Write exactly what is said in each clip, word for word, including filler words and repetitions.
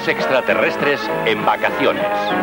Tres extraterrestres en vacaciones.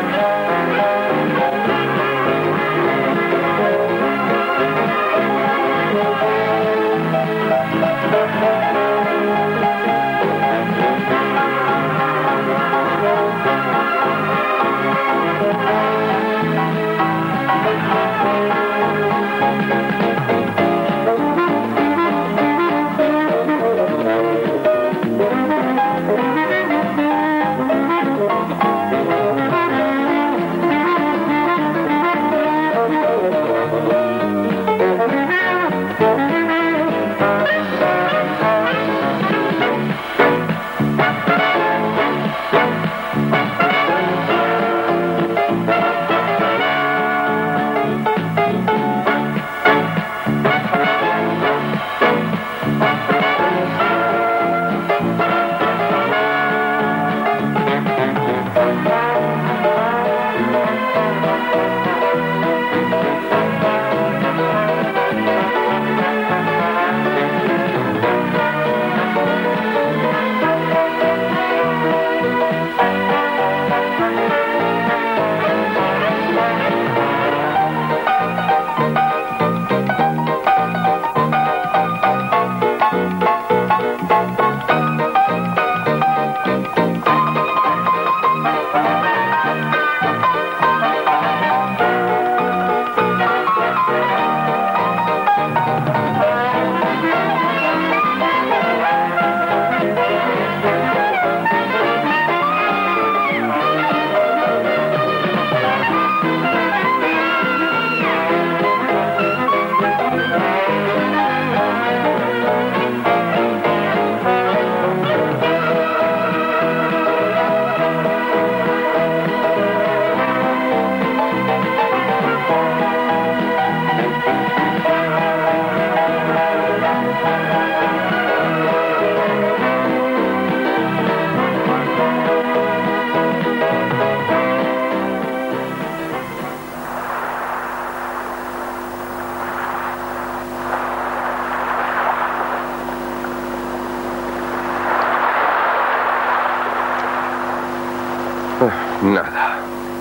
Nada.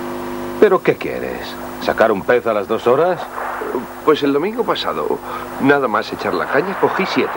¿Pero qué quieres? ¿Sacar un pez a las dos horas? Pues el domingo pasado, nada más echar la caña, cogí siete.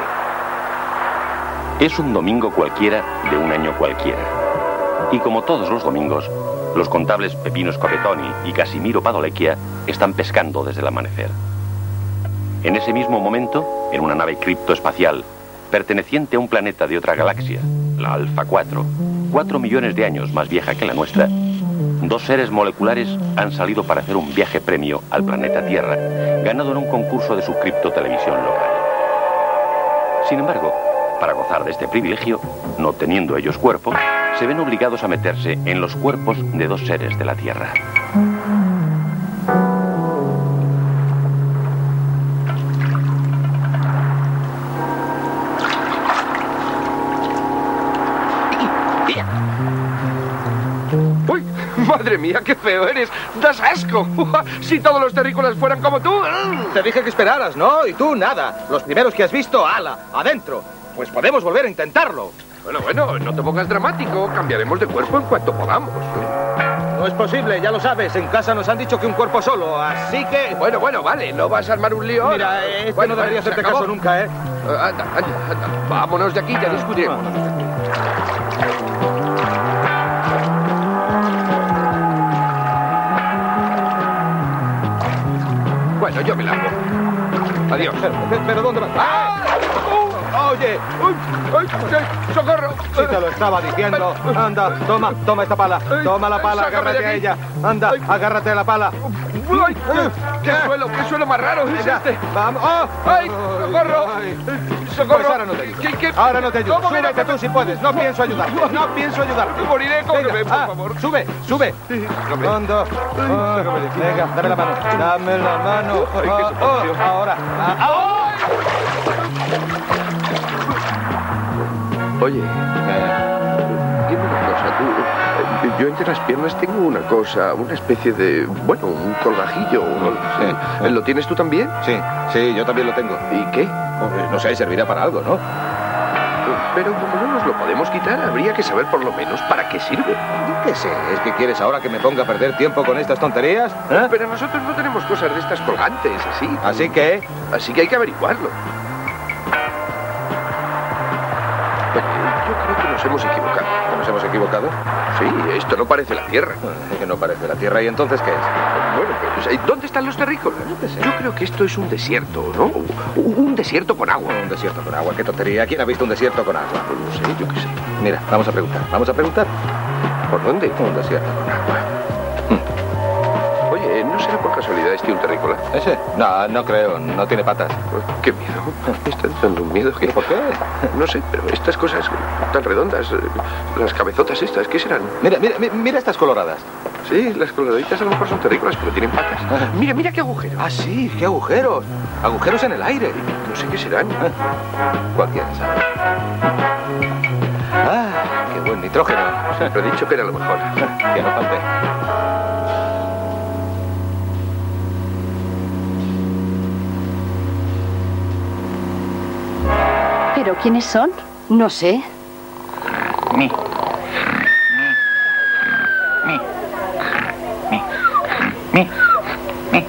Es un domingo cualquiera de un año cualquiera. Y como todos los domingos, los contables Pepino Scopetoni y Casimiro Padolecchia están pescando desde el amanecer. En ese mismo momento, en una nave criptoespacial perteneciente a un planeta de otra galaxia, la Alfa cuatro, cuatro millones de años más vieja que la nuestra, dos seres moleculares han salido para hacer un viaje premio al planeta Tierra, ganado en un concurso de su criptotelevisión local. Sin embargo, para gozar de este privilegio, no teniendo ellos cuerpo, se ven obligados a meterse en los cuerpos de dos seres de la Tierra. ¡Uy! ¡Madre mía, qué feo eres! ¡Das asco! ¡Si todos los terrícolas fueran como tú! Te dije que esperaras, ¿no? Y tú nada. Los primeros que has visto, ala, adentro. Pues podemos volver a intentarlo. Bueno, bueno, no te pongas dramático. Cambiaremos de cuerpo en cuanto podamos. No es posible, ya lo sabes. En casa nos han dicho que un cuerpo solo, así que... Bueno, bueno, vale. No vas a armar un lío. Mira, este bueno, no debería bueno, hacerte se acabó. caso nunca, ¿eh? Uh, anda, anda, anda. Vámonos de aquí, ya discutiremos. Bueno, yo me largo. Adiós. Pero, pero ¿dónde vas? ¡Ah! ¡Oh! ¡Oye! ¡Uy! ¡Ay! ay, ¡Socorro! Si te lo estaba diciendo. Anda, toma, toma esta pala. Toma la pala, Sácame de agárrate a aquí. ella. Anda, Ay. agárrate a la pala. ¡Ay! ¡Qué suelo! ¡Qué suelo más raro es Venga, este! vamos. ¡Oh! ¡Ay! ¡Socorro! Ay. ¡Socorro! Pues ahora no te ayudo. ¿Qué, qué? Ahora no te ayudo. ¿Cómo que no Súbete te- tú si puedes. No pienso ayudarte. No pienso ayudarte. Moriré, cóbreme, Venga, por ah, favor. Sube, sube. Sácame. Hondo. Ah, venga, dame la mano. Dame la mano. Ay, qué Ah, sofocación. oh, ahora. Ah, ah. Oye, dime una cosa, tú... eh, Yo entre las piernas tengo una cosa, una especie de... Bueno, un colgajillo. un- Sí. ¿Lo tienes tú también? Sí, sí, yo también lo tengo. ¿Y qué? Oh, No sé, servirá para algo, ¿no? Pero como no nos lo podemos quitar, habría que saber por lo menos para qué sirve. Yo qué sé, ¿es que quieres ahora que me ponga a perder tiempo con estas tonterías? ¿Eh? Pero nosotros no tenemos cosas de estas colgantes, así. Así que... Así que hay que averiguarlo. Yo creo que nos hemos equivocado. ¿Nos hemos equivocado? Sí, esto no parece la Tierra. Es que no parece la Tierra. ¿Y entonces qué es? Bueno, pues, ¿dónde están los terrícolas? Yo creo que esto es un desierto, ¿no? Un desierto con agua. Un desierto con agua. ¿Qué tontería? ¿Quién ha visto un desierto con agua? Pues no sé, yo qué sé. Mira, vamos a preguntar. Vamos a preguntar. ¿Por dónde? Un desierto con agua. Oye, ¿no será por casualidad este un terrícola? ¿Ese? No, no creo. No tiene patas. Pues, qué miedo. Me está dando un miedo que... ¿Por qué? No sé, pero estas cosas tan redondas, las cabezotas estas, ¿qué serán? Mira, mira, mira estas coloradas. Sí, las coloraditas a lo mejor son terrícolas, pero tienen patas. Ah. Mira, mira qué agujeros. Ah, sí, qué agujeros. Agujeros en el aire. No sé qué serán. Cualquiera sabe. Ah, qué buen nitrógeno. Siempre he dicho que era lo mejor. Que no falte. ¿Pero quiénes son? No sé. Mi. Mi. Mi. Mi. Mi.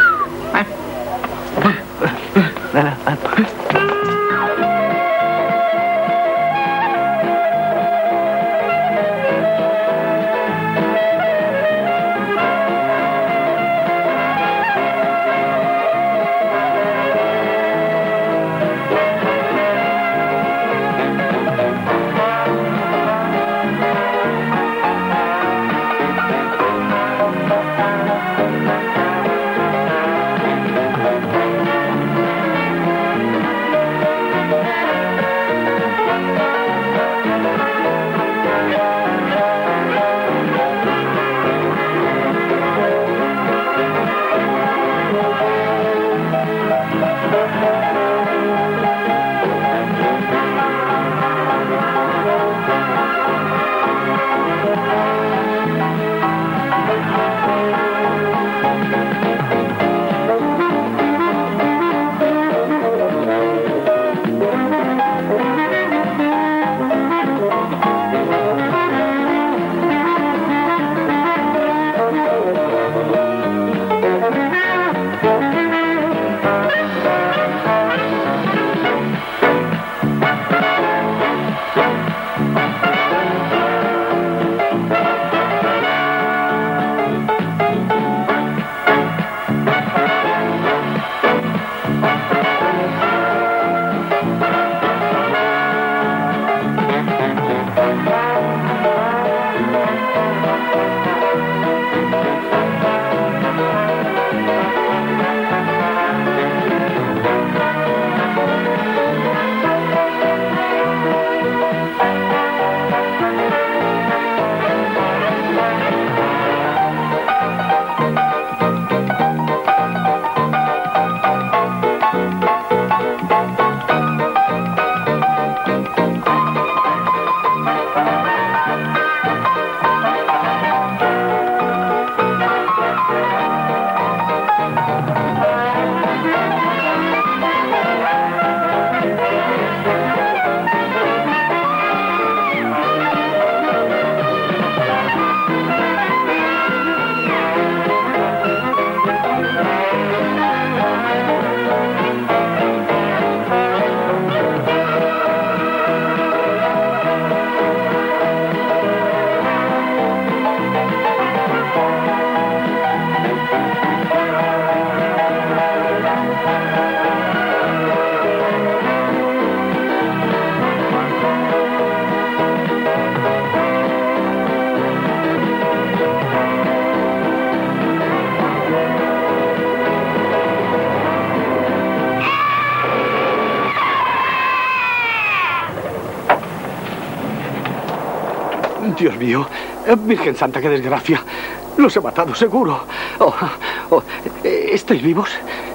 Dios mío, Virgen Santa, qué desgracia. Los he matado, seguro. Oh, oh, ¿estáis vivos?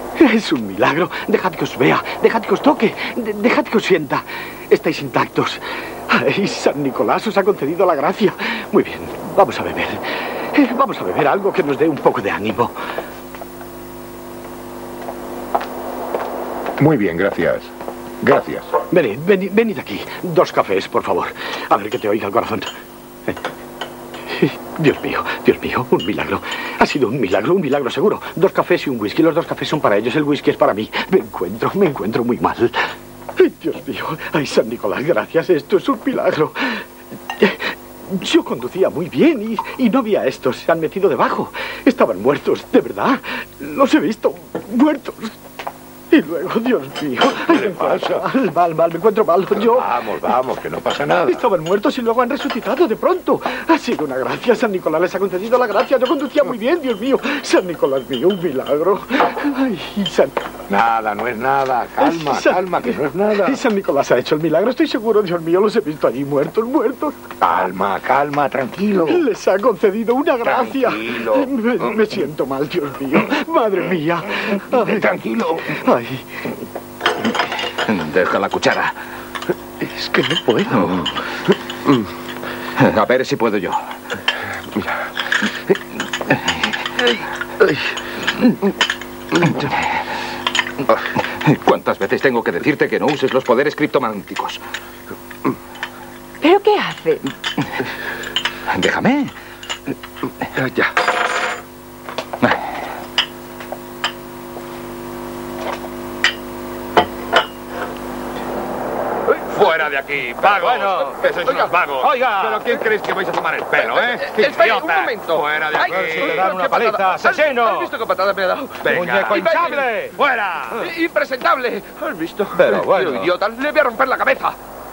Es un milagro. Dejad que os vea, dejad que os toque, de dejad que os sienta. Estáis intactos. Ay, San Nicolás os ha concedido la gracia. Muy bien, vamos a beber. Vamos a beber algo que nos dé un poco de ánimo. Muy bien, gracias. Gracias. Venid, venid, venid aquí. Dos cafés, por favor. A ver que te oiga el corazón. Eh. Dios mío, Dios mío, un milagro. Ha sido un milagro, un milagro seguro. Dos cafés y un whisky. Los dos cafés son para ellos, el whisky es para mí. Me encuentro, me encuentro muy mal. Ay, Dios mío. Ay, San Nicolás, gracias. Esto es un milagro. Yo conducía muy bien y, y no vi a estos. Se han metido debajo. Estaban muertos, de verdad. Los he visto muertos. Y luego, Dios mío, ¿Qué le pasa? mal, mal, mal, me encuentro mal. Yo... Vamos, vamos, que no pasa nada. Estaban muertos y luego han resucitado de pronto. Ha sido una gracia. San Nicolás les ha concedido la gracia. Yo conducía muy bien, Dios mío. San Nicolás mío, un milagro. Ay, San... Nada, no es nada. Calma, San... calma, que no es nada. San Nicolás ha hecho el milagro, estoy seguro, Dios mío. Los he visto allí muertos, muertos. Calma, calma, tranquilo. Les ha concedido una gracia. Tranquilo. Me, me siento mal, Dios mío. Madre mía. Ay. Tranquilo. Ay. Deja la cuchara. Es que no puedo. A ver si puedo yo. Mira. ¿Cuántas veces tengo que decirte que no uses los poderes criptomagnéticos? ¿Pero qué hace? Déjame. Ya. Fuera de aquí, vagos. Bueno, que sois oiga, unos vagos. oiga. ¿Pero quién creéis que vais a tomar el pelo, eh? Espera, Idiota. un momento. Fuera de aquí. Ay, si le dan una paliza, asesino. ¿Has visto qué patada me ha dado? Venga. ¡Muñeco hinchable! ¡Fuera! ¡Impresentable! ¿Has visto? Pero bueno. Tío, idiota, le voy a romper la cabeza.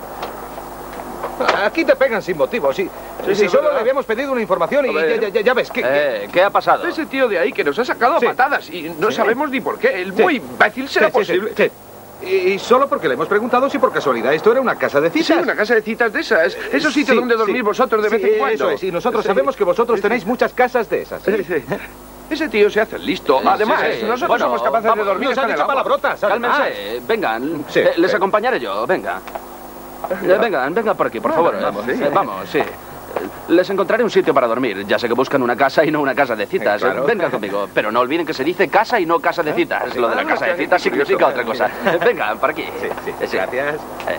Aquí te pegan sin motivo, sí. Sí, si sí, solo ¿verdad? le habíamos pedido una información y A ver. ya, ya- ya ves, ¿qué, qué- Eh, ¿qué ha pasado? Ese tío de ahí que nos ha sacado Sí. a patadas y no Sí. sabemos ni por qué. El Sí. muy imbécil será Sí, sí, posible. sí, sí. Y, y solo porque le hemos preguntado si por casualidad esto era una casa de Sí, citas. una casa de citas de esas. Esos sitios Sí, donde dormir sí. vosotros de vez Sí, en cuando. Eso es, y nosotros Sí. sabemos que vosotros Sí, sí. tenéis muchas casas de esas. ¿sí? Sí, sí. Ese tío se hace el listo. Además, sí, sí. nosotros Bueno, somos capaces Vamos, de dormir nos han hasta en el dicho agua. palabrotas. además. Cálmense, vengan. Sí. Eh, les acompañaré yo, venga. Eh, vengan, vengan por aquí, por favor. vamos, Eh, sí. Vamos, sí. Eh, Les encontraré un sitio para dormir. Ya sé que buscan una casa y no una casa de citas. Eh, claro. Vengan conmigo. Pero no olviden que se dice casa y no casa de citas. Lo de la casa de citas significa otra cosa. Vengan, por aquí. Sí, sí, Eh, sí. Gracias. Eh.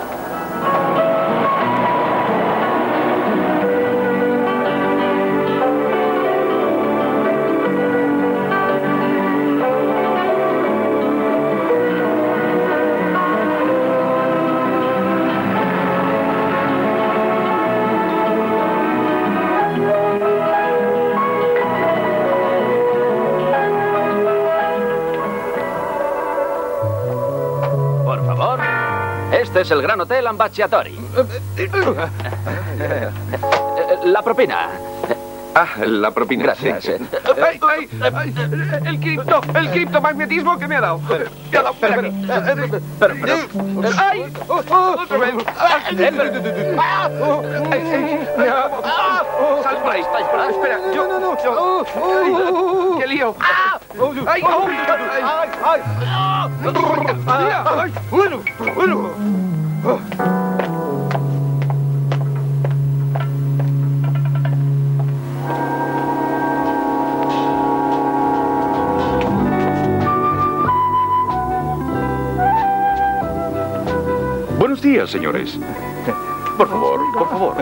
Por favor. Este es el Gran Hotel Ambasciatori. Eh, La propina. Ah, la propina. Gracias. Sí. eh. ¡Ay, ay, ay! El cripto, el criptomagnetismo que me ha dado. Me ha dado. Pero, Ven aquí. pero, pero, pero, pero- ¡Ay! ¡Otra vez! ¡Ah! ¡Sal por ahí! Espera, yo... no, no, yo- Ay, ¡Qué lío! ¡Ay! ¡Ay! ¡Ay! ¡Ay! Bueno, bueno. Buenos días, señores. Por favor, por favor.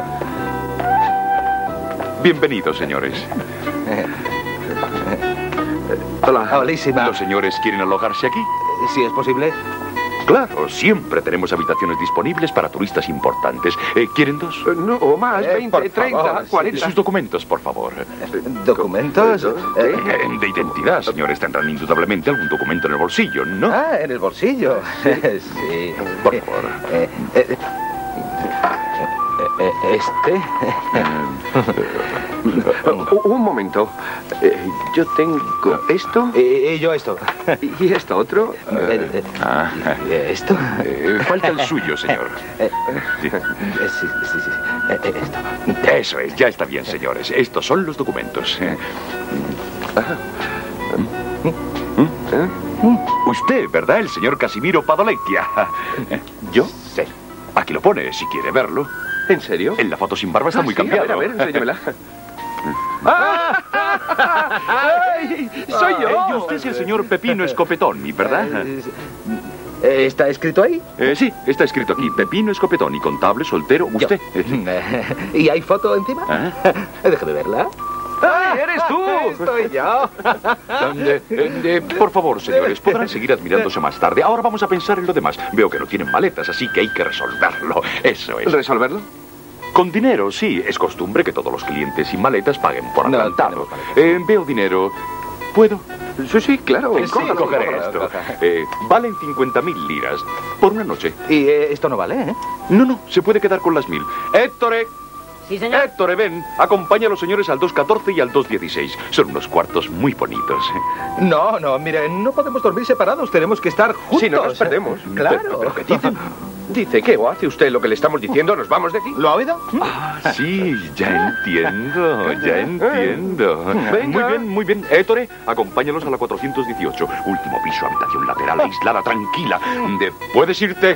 Bienvenidos, señores. Hola. Holísima. ¿Los señores quieren alojarse aquí? Si es posible. Claro, siempre tenemos habitaciones disponibles para turistas importantes. Eh, ¿Quieren dos? No, o más, Eh, veinte, por treinta, favor, sí. cuarenta. Sus documentos, por favor. ¿Documentos? Eh, Eh, de identidad, señores. Tendrán indudablemente algún documento en el bolsillo, ¿no? Ah, en el bolsillo. Sí. Por favor. Eh, eh, eh, eh, este. Un un momento. Eh, yo tengo esto Y, y yo esto. y esto otro. Eh, eh, Ah, y esto. eh, falta el suyo, señor. Eh, Sí. eh, sí, sí, sí. Eh, eh, esto. Eso es, ya está bien, señores. Estos son los documentos. Eh, Usted, ¿verdad? El señor Casimiro Padolecchia. ¿Yo? Sí. Aquí lo pone, si quiere verlo. ¿En serio? En la foto sin barba está Ah, muy sí, cambiado. A ver, a ver, enséñamela. ¡Ay! ¡Soy yo! Eh, y usted es el señor Pepino Scopetoni, ¿verdad? Eh, Eh, ¿Está escrito ahí? Eh, sí, está escrito aquí. Pepino Scopetoni, contable, soltero, usted. ¿Y hay foto encima? ¿Ah? Déjame verla. ¡Ah, eres tú! Estoy yo. Eh, eh, eh, por favor, señores, podrán seguir admirándose más tarde. Ahora vamos a pensar en lo demás. Veo que no tienen maletas, así que hay que resolverlo. Eso es. ¿Resolverlo? Con dinero, sí. Es costumbre que todos los clientes sin maletas paguen por No, adelantado. tenemos maletas. Eh, veo dinero. ¿Puedo? Sí, sí, claro. Sí, Cógelo, cogeré cógelo, esto. cógelo. Eh, valen cincuenta mil liras por una noche. Y eh, esto no vale, ¿eh? No, no, se puede quedar con las mil. Héctore. Sí, señor. Héctor, ven, acompaña a los señores al dos catorce y al dos dieciséis. Son unos cuartos muy bonitos. No, no, mire, no podemos dormir separados, tenemos que estar juntos. Si no nos perdemos. Claro. ¿Pero, pero qué dicen? Dice que o hace usted lo que le estamos diciendo, nos vamos de aquí. ¿Lo ha oído? Ah, sí, ya entiendo, ya entiendo. Venga. Muy bien, muy bien. Héctor, acompáñalos a la cuatrocientos dieciocho. Último piso, habitación lateral, aislada, tranquila. De- ¿Puedes irte?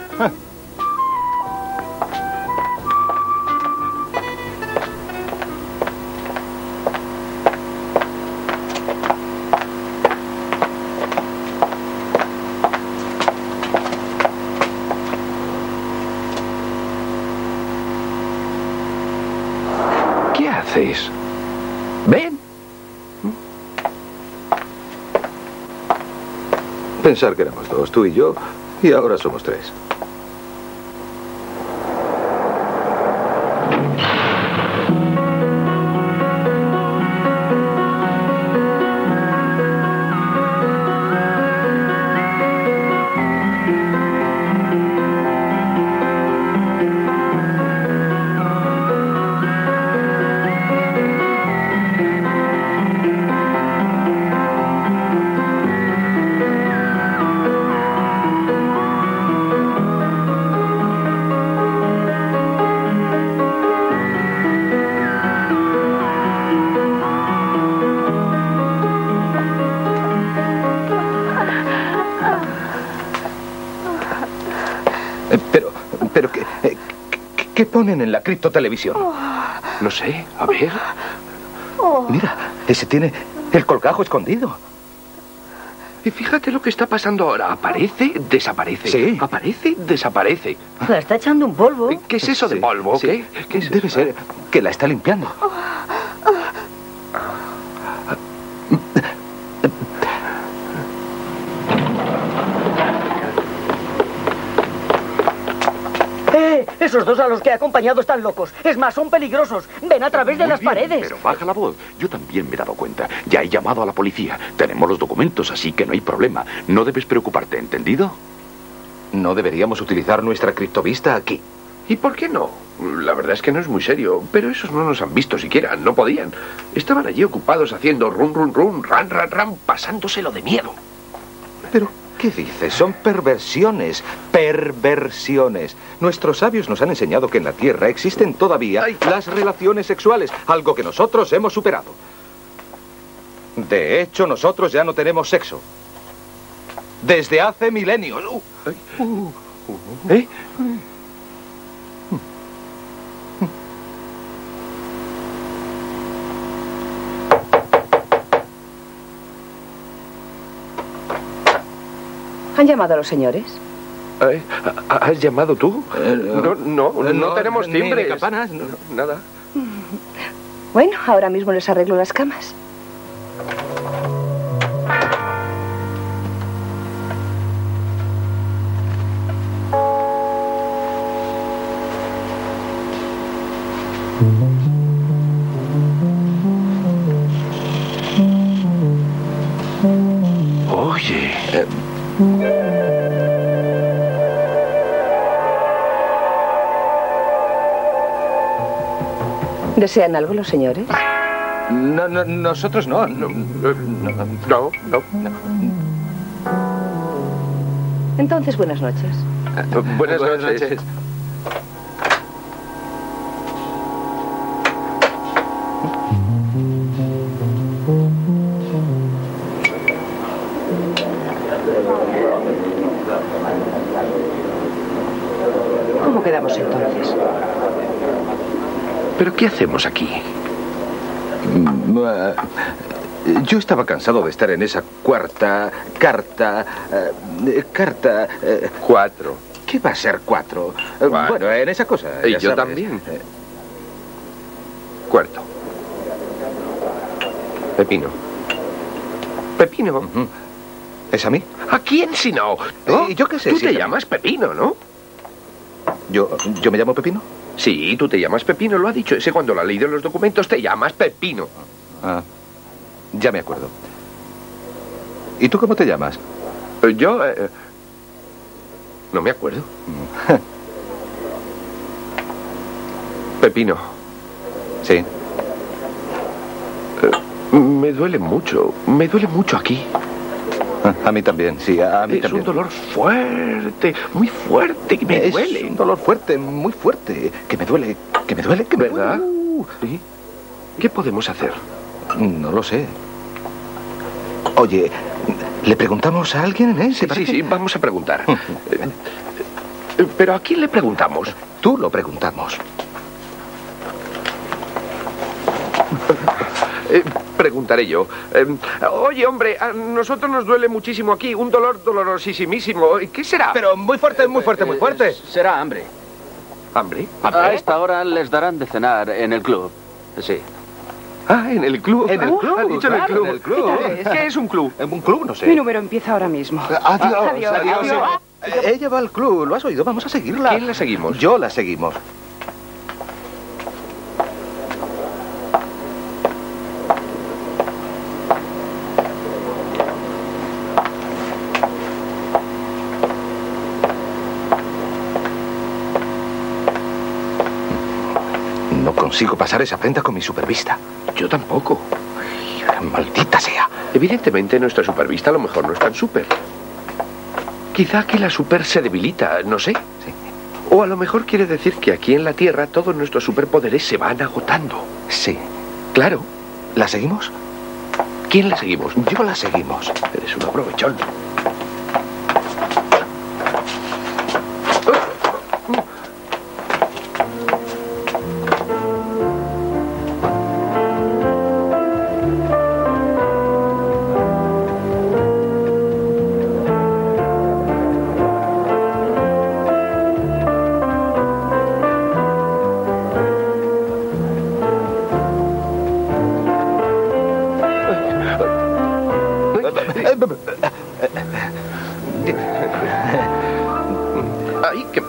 ¿Qué haces? Ven. Pensar que éramos dos, tú y yo, y ahora somos tres. Eh, Pero, pero, ¿qué, eh, qué- qué ponen en la criptotelevisión? No sé, a ver. Mira, ese tiene el colgajo escondido. Y fíjate lo que está pasando ahora. Aparece, desaparece. Sí. Aparece, desaparece. La está echando un polvo. ¿Qué es eso de Sí, polvo? sí. ¿Qué? ¿Qué es Debe eso? ser que la está limpiando. ¡Eh! Esos dos a los que he acompañado están locos. Es más, son peligrosos. Ven a través de Muy las bien, paredes. Pero baja la voz. Yo también me he dado cuenta. Ya he llamado a la policía. Tenemos los documentos, así que no hay problema. No debes preocuparte, ¿entendido? No deberíamos utilizar nuestra criptovista aquí. ¿Y por qué no? La verdad es que no es muy serio, pero esos no nos han visto siquiera, no podían. Estaban allí ocupados haciendo run, run, run, ran, ran, ran, pasándoselo de miedo. Pero, ¿qué dices? Son perversiones. Perversiones. Nuestros sabios nos han enseñado que en la Tierra existen todavía Ay. las relaciones sexuales, algo que nosotros hemos superado. De hecho, nosotros ya no tenemos sexo. Desde hace milenios. Uh, ¿Eh? ¿Han llamado a los señores? Eh, ¿Has llamado tú? Eh, No, no, no, no, tenemos ni- ni timbres. campanas, no. Nada. Bueno, ahora mismo les arreglo las camas. Oye. ¿Desean algo los señores? No, no, nosotros no. No, no, No, no. Entonces, buenas noches. Buenas, noches. ¿Cómo quedamos entonces? ¿Pero qué hacemos aquí? Mm, eh, Yo estaba cansado de estar en esa cuarta, carta, eh, carta... eh, Cuatro. ¿Qué va a ser cuatro? Eh, Cuatro. Bueno, en esa cosa. Y ya yo sabes. también. Cuarto. Pepino. Pepino. Ujú. ¿Es a mí? ¿A quién si no? ¿No? Eh, yo qué sé, Tú si te es a mí. llamas Pepino, ¿no? ¿Yo, ¿Yo me llamo Pepino? Sí, tú te llamas Pepino, lo ha dicho ese cuando lo ha leído en los documentos, te llamas Pepino. Ah, ya me acuerdo. ¿Y tú cómo te llamas? Eh, Yo... eh, no me acuerdo. Pepino. Sí. Eh, me duele mucho, me duele mucho aquí. A mí también, sí, a mí Es también. un dolor fuerte, muy fuerte, que me es duele. un dolor fuerte, muy fuerte, que me duele, que me duele, que me ¿Verdad? duele. Uh, ¿Sí? ¿Qué podemos hacer? No lo sé. Oye, ¿le preguntamos a alguien, eh? Sí, sí, sí, vamos a preguntar. Eh, eh, Pero ¿a quién le preguntamos? Tú lo preguntamos. Eh, preguntaré yo. Eh, oye, hombre, a nosotros nos duele muchísimo aquí, un dolor dolorosísimísimo. ¿Qué será? Pero muy fuerte, muy fuerte, muy fuerte. Eh, será hambre. ¿Hambre? A esta hora les darán de cenar en el club. Sí. Ah, en el club. En el club, Ha dicho en el claro, club. en el club. ¿Qué, qué es un club? En un club, no sé. Mi número empieza ahora mismo. Adiós, Adiós, adiós. adiós. Eh, Ella va al club, ¿lo has oído? Vamos a seguirla. ¿Quién la seguimos? Yo la seguimos. No consigo pasar esa prenda con mi supervista. Yo tampoco. Ay, maldita sea. Evidentemente nuestra supervista a lo mejor no es tan super. Quizá que la super se debilita, no sé. Sí. O a lo mejor quiere decir que aquí en la Tierra todos nuestros superpoderes se van agotando. Sí. Claro. ¿La seguimos? ¿Quién la seguimos? Yo la seguimos. Eres un aprovechón. Ay, qué...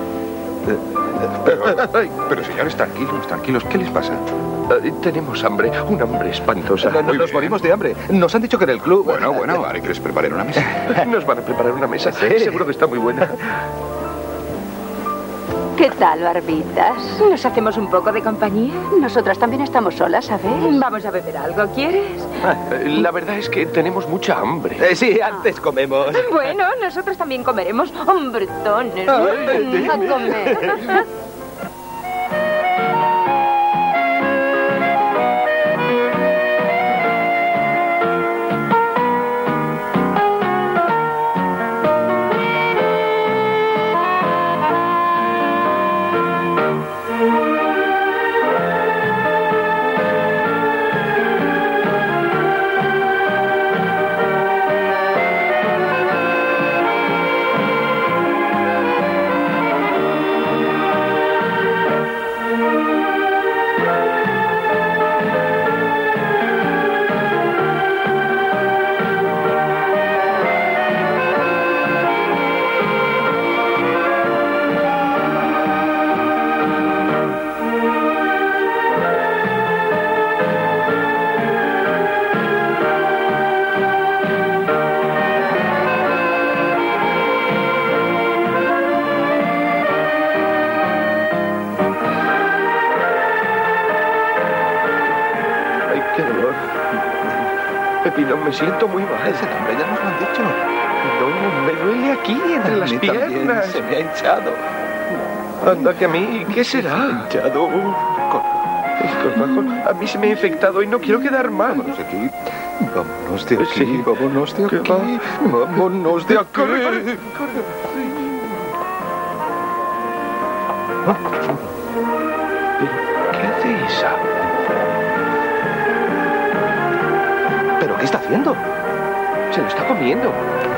Pero, pero señores, tranquilos, tranquilos. ¿Qué les pasa? Eh, tenemos hambre, un hambre espantosa. No, no, Muy nos bien. morimos de hambre. Nos han dicho que en el club... Bueno, bueno, haré que les preparen una mesa. Nos van a preparar una mesa. Sí. Seguro que está muy buena. ¿Qué tal, barbitas? ¿Nos hacemos un poco de compañía? Nosotras también estamos solas, ¿sabes? Vamos a beber algo, ¿quieres? Eh, La verdad es que tenemos mucha hambre. Eh, sí, antes comemos. Bueno, nosotros también comeremos hombretones. A comer. Ay, qué dolor. Pepino, me siento muy mal. Ese nombre ya nos lo han dicho. No, me duele aquí, entre A las mí también piernas. se me ha hinchado. Anda que a mí, ¿qué será? Hinchado. A mí se me ha infectado y no quiero quedar mal. Vámonos de aquí. Vámonos de aquí. Sí. Vámonos de ¿Qué aquí. va? Vámonos de aquí. Corre, corre, corre. ¿Qué hace esa? ¿Pero qué está haciendo? Se lo está comiendo.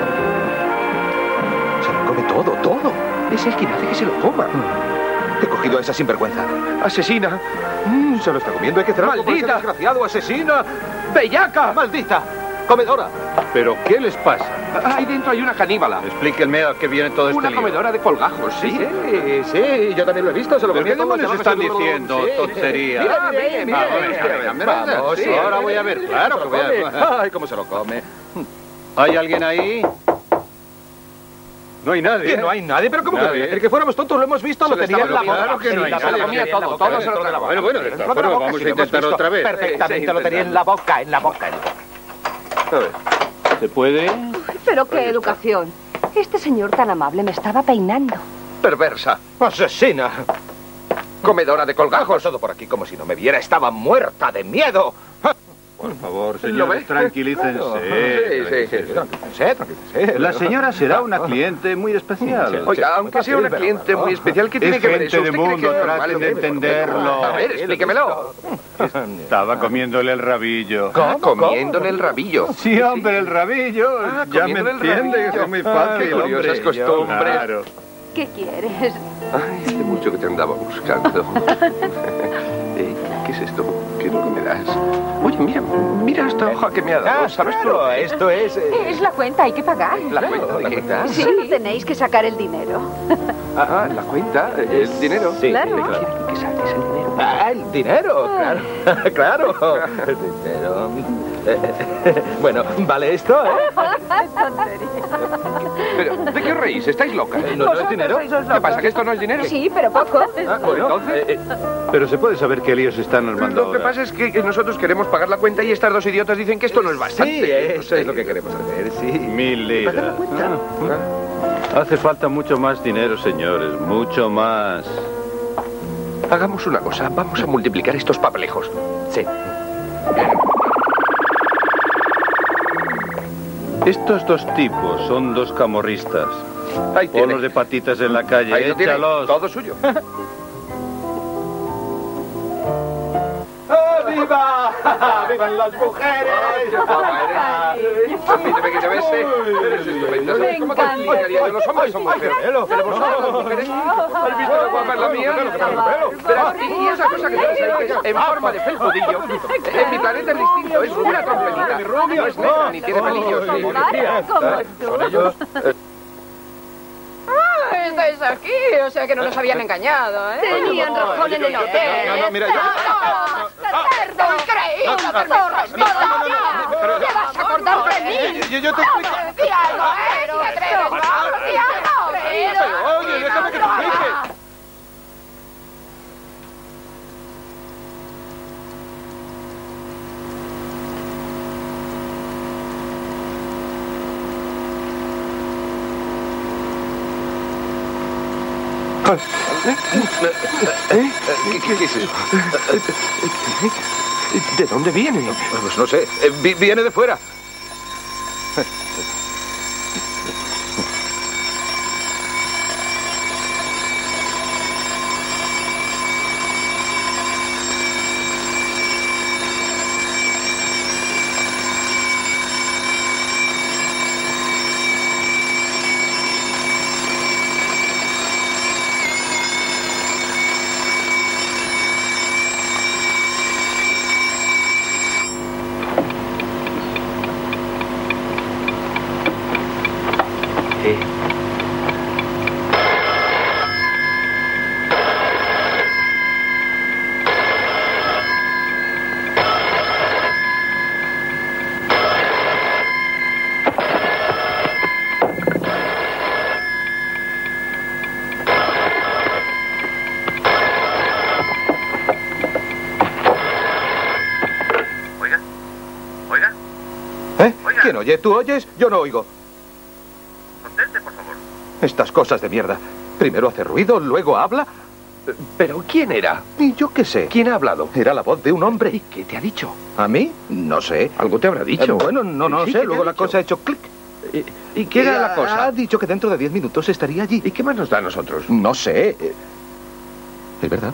Se lo come todo, todo. Es el quien hace que se lo coma. He cogido a esa sinvergüenza. ¡Asesina! Mm, se lo está comiendo. Hay que hacer algo por ese ¡Maldita! desgraciado! ¡Asesina! ¡Bellaca! ¡Maldita! ¡Comedora! ¿Pero qué les pasa? Ahí dentro hay una caníbala. Explíquenme a qué viene todo este Una lío. comedora de colgajos, ¿sí? Sí, sí, yo también lo he visto. Se lo ¿Pero comía qué todo. demonios están diciendo? Sí. Tonterías. Mira, mira, mira, Vamos, mira, venga, mira, venga, vamos, sí, sí, ahora voy a ver, claro se que lo voy a ver. come. Ay, cómo se lo come. ¿Hay alguien ahí? No hay nadie. Que no hay nadie, pero ¿cómo que no hay? Nadie. El que fuéramos tontos lo hemos visto, Se lo le tenía en la estaba boca. claro que no hay Sí, se lo nadie. comía todo, Todo todo se lo dentro de la boca. Bueno, bueno, de Dentro esta de la forma boca, vamos sí, a lo hemos intentar visto. otra vez. Perfectamente, Sí, lo tenía en la boca, en la boca. en la boca. A ver, ¿se puede? Pero qué educación. Este señor tan amable me estaba peinando. Perversa. ¡Asesina! Comedora de Ha colgajos. pasado por aquí como si no me viera. Estaba muerta de miedo. Por favor, ¿Lo señores, ve? tranquilícense. Sí, sí, sí. Tranquilícese, tranquilícese. La señora será una cliente muy especial. Oiga, aunque sea una cliente muy especial, ¿qué tiene Es que ver gente eso? de ¿Usted cree mundo, que es normal traten lo de que- entenderlo. A ver, explíquemelo. Estaba comiéndole el rabillo. Ah, comiéndole el rabillo. Sí, hombre, el rabillo. Ah, Ya me comiéndole el entiende, que rabillo. es muy Ah, fácil, qué curiosas hombre. costumbres. Claro. ¿Qué quieres? Ay, hace mucho que te andaba buscando. Eh, ¿Qué es esto? ¿Qué es lo que me das? Oye, mira, mira esta hoja que me ha dado. Ah, ¿Sabes claro, por qué? esto es... eh, Es la cuenta, hay que pagar. La cuenta de qué? Sí. Solo tenéis que sacar el dinero. Ah, la cuenta, el dinero. Sí. Claro. ¿De qué quieren que saques el dinero? Ah, el dinero, claro, claro. El dinero. Bueno, vale esto, ¿eh? Pero, ¿de qué os reís? ¿Estáis locas? Eh, ¿No, no es dinero? ¿Qué pasa, que esto no es dinero? Sí, pero poco. Ah, bueno, Entonces- eh, eh, Pero se puede saber qué líos están armando Lo que ahora. pasa es que que nosotros queremos pagar la cuenta y estas dos idiotas dicen que esto no es bastante. sí, eso es lo que queremos hacer, sí. Mil liras. ¿Pagar la cuenta? Ah. Hace falta mucho más dinero, señores, mucho más. Hagamos una cosa, vamos a multiplicar estos papelejos. Sí. Estos dos tipos son dos camorristas. Ahí tiene. Polos de patitas en la calle, Ahí lo tiene, échalos. todo suyo. ¡Viva! ¡Vivan las mujeres! Permíteme que te bese. Eres estupenda. ¿Sabes cómo te explicaría? Yo los hombres son muy feos. Pero vosotros, las mujeres, ¿has visto la guapa es la mía? Verás, y esa cosa que tienes ahí, que es en forma de felpudillo, en mi planeta es distinto. Es una trompetita. No es negra ni tiene pelillos. Con ellos. Estáis aquí, o sea que no nos habían engañado, ¿eh? Tenían razón en el hotel. No, no, mira, yo... ¡Cerdo increíble! ¡Zorras todas! ¡Te vas a acordar de mí! Yo, yo te explico... ¡Di algo, eh! ¡Si te atreves! ¡Vamos, di algo! Oye, déjame que te explique. ¿Eh? ¿Qué, qué- qué es eso? ¿De dónde viene? Pues no sé, eh, vi- viene de fuera. ¿Eh? ¿Quién oye? ¿Tú oyes? Yo no oigo. Conteste, por favor. Estas cosas de mierda. Primero hace ruido, luego habla. ¿Pero quién era? Y yo qué sé. ¿Quién ha hablado? Era la voz de un hombre. ¿Y qué te ha dicho? ¿A mí? No sé. Algo te habrá dicho. Eh, bueno, no, no Sí, sé. ¿qué te Luego ha la dicho? cosa ha hecho clic. ¿Y, y qué era Y la ha- cosa? Ha dicho que dentro de diez minutos estaría allí. ¿Y qué más nos da a nosotros? No sé. Eh, Es verdad.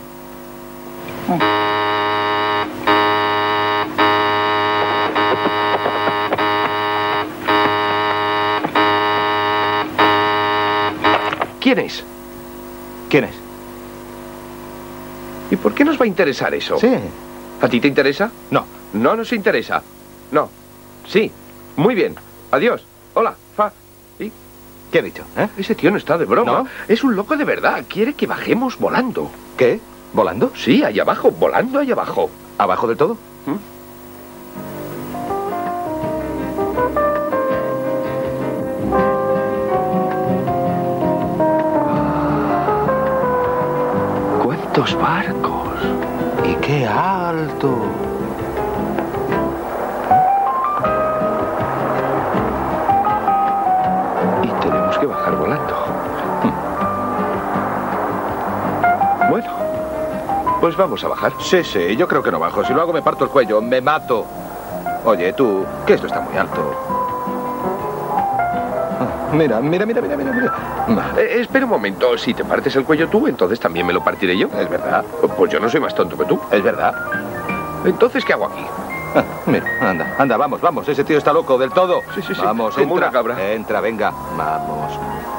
¿Quién es? ¿Quién es? ¿Y por qué nos va a interesar eso? Sí. ¿A ti te interesa? No. No nos interesa. No. Sí. Muy bien. Adiós. Hola. Fa. ¿Y? ¿Qué ha dicho? ¿Eh? Ese tío no está de broma. ¿No? Es un loco de verdad. Quiere que bajemos volando. ¿Qué? ¿Volando? Sí, ahí abajo. Volando ahí abajo. ¿Abajo del todo? ¿Mm? ¡Cuántos barcos! ¡Y qué alto! Y tenemos que bajar volando. Bueno, pues vamos a bajar. Sí, sí, yo creo que no bajo. Si lo hago me parto el cuello, me mato. Oye, tú, que esto está muy alto. Mira, mira, mira, mira, mira, mira. Eh, espera un momento. Si te partes el cuello tú, entonces también me lo partiré yo. Es verdad. Pues yo no soy más tonto que tú. Es verdad. Entonces, ¿qué hago aquí? Ah, mira, anda, anda, vamos, vamos. Ese tío está loco del todo. Sí, sí, sí. Vamos, Como entra. una cabra. Entra, venga. Vamos.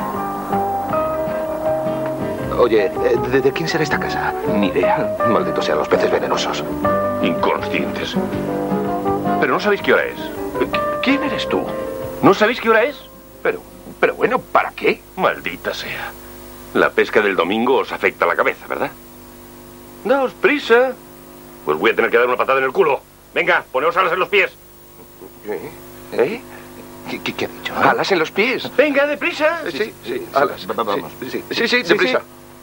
Oye, ¿de, de quién será esta casa? Ni idea. Malditos sean los peces venenosos. Inconscientes. Pero no sabéis qué hora es. ¿Quién eres tú? ¿No sabéis qué hora es? Pero, pero bueno, ¿para qué? Maldita sea. La pesca del domingo os afecta la cabeza, ¿verdad? Daos prisa. Pues voy a tener que dar una patada en el culo. Venga, poneos alas en los pies. ¿Eh? ¿Eh? ¿Qué, qué, qué ha dicho? ¿Alas en los pies? Venga, deprisa. Sí, sí, sí. Alas, vamos. Sí, Sí, sí, sí, deprisa.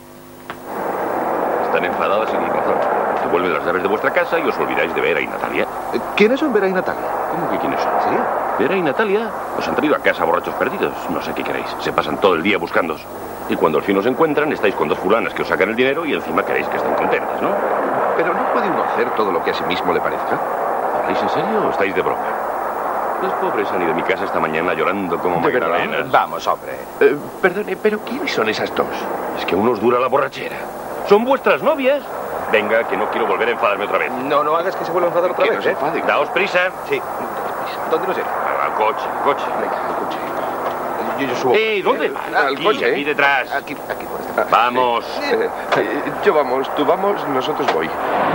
Están enfadadas y con razón. Devuelven las llaves de vuestra casa y os olvidáis de Vera y Natalia. ¿Quiénes son Vera y Natalia? ¿Cómo que quiénes son? ¿Sí? Vera y Natalia os han traído a casa borrachos perdidos. No sé qué queréis. Se pasan todo el día buscándoos. Y cuando al fin os encuentran, estáis con dos fulanas que os sacan el dinero y encima queréis que estén contentas, ¿no? Pero no puede uno hacer todo lo que a sí mismo le parezca. ¿Habláis en serio o estáis de broma? Las pobres han ido de mi casa esta mañana llorando como ¿De verdad? magdalenas. Vamos, hombre. Eh, perdone, pero ¿quiénes son esas dos? Es que a unos dura la borrachera. ¿Son vuestras novias? Venga, que no quiero volver a enfadarme otra vez. No, no hagas que se vuelva a enfadar otra Que vez, no se ¿eh? enfade. Daos prisa. Sí. ¿Dónde nos lleva? Al coche, al coche. Venga, al coche. Yo, yo subo. ¡Eh! ¿Dónde? Al Aquí, coche, ¿eh? aquí detrás. Aquí, aquí por esta. Vamos. Eh, eh, yo vamos, tú vamos, nosotros voy.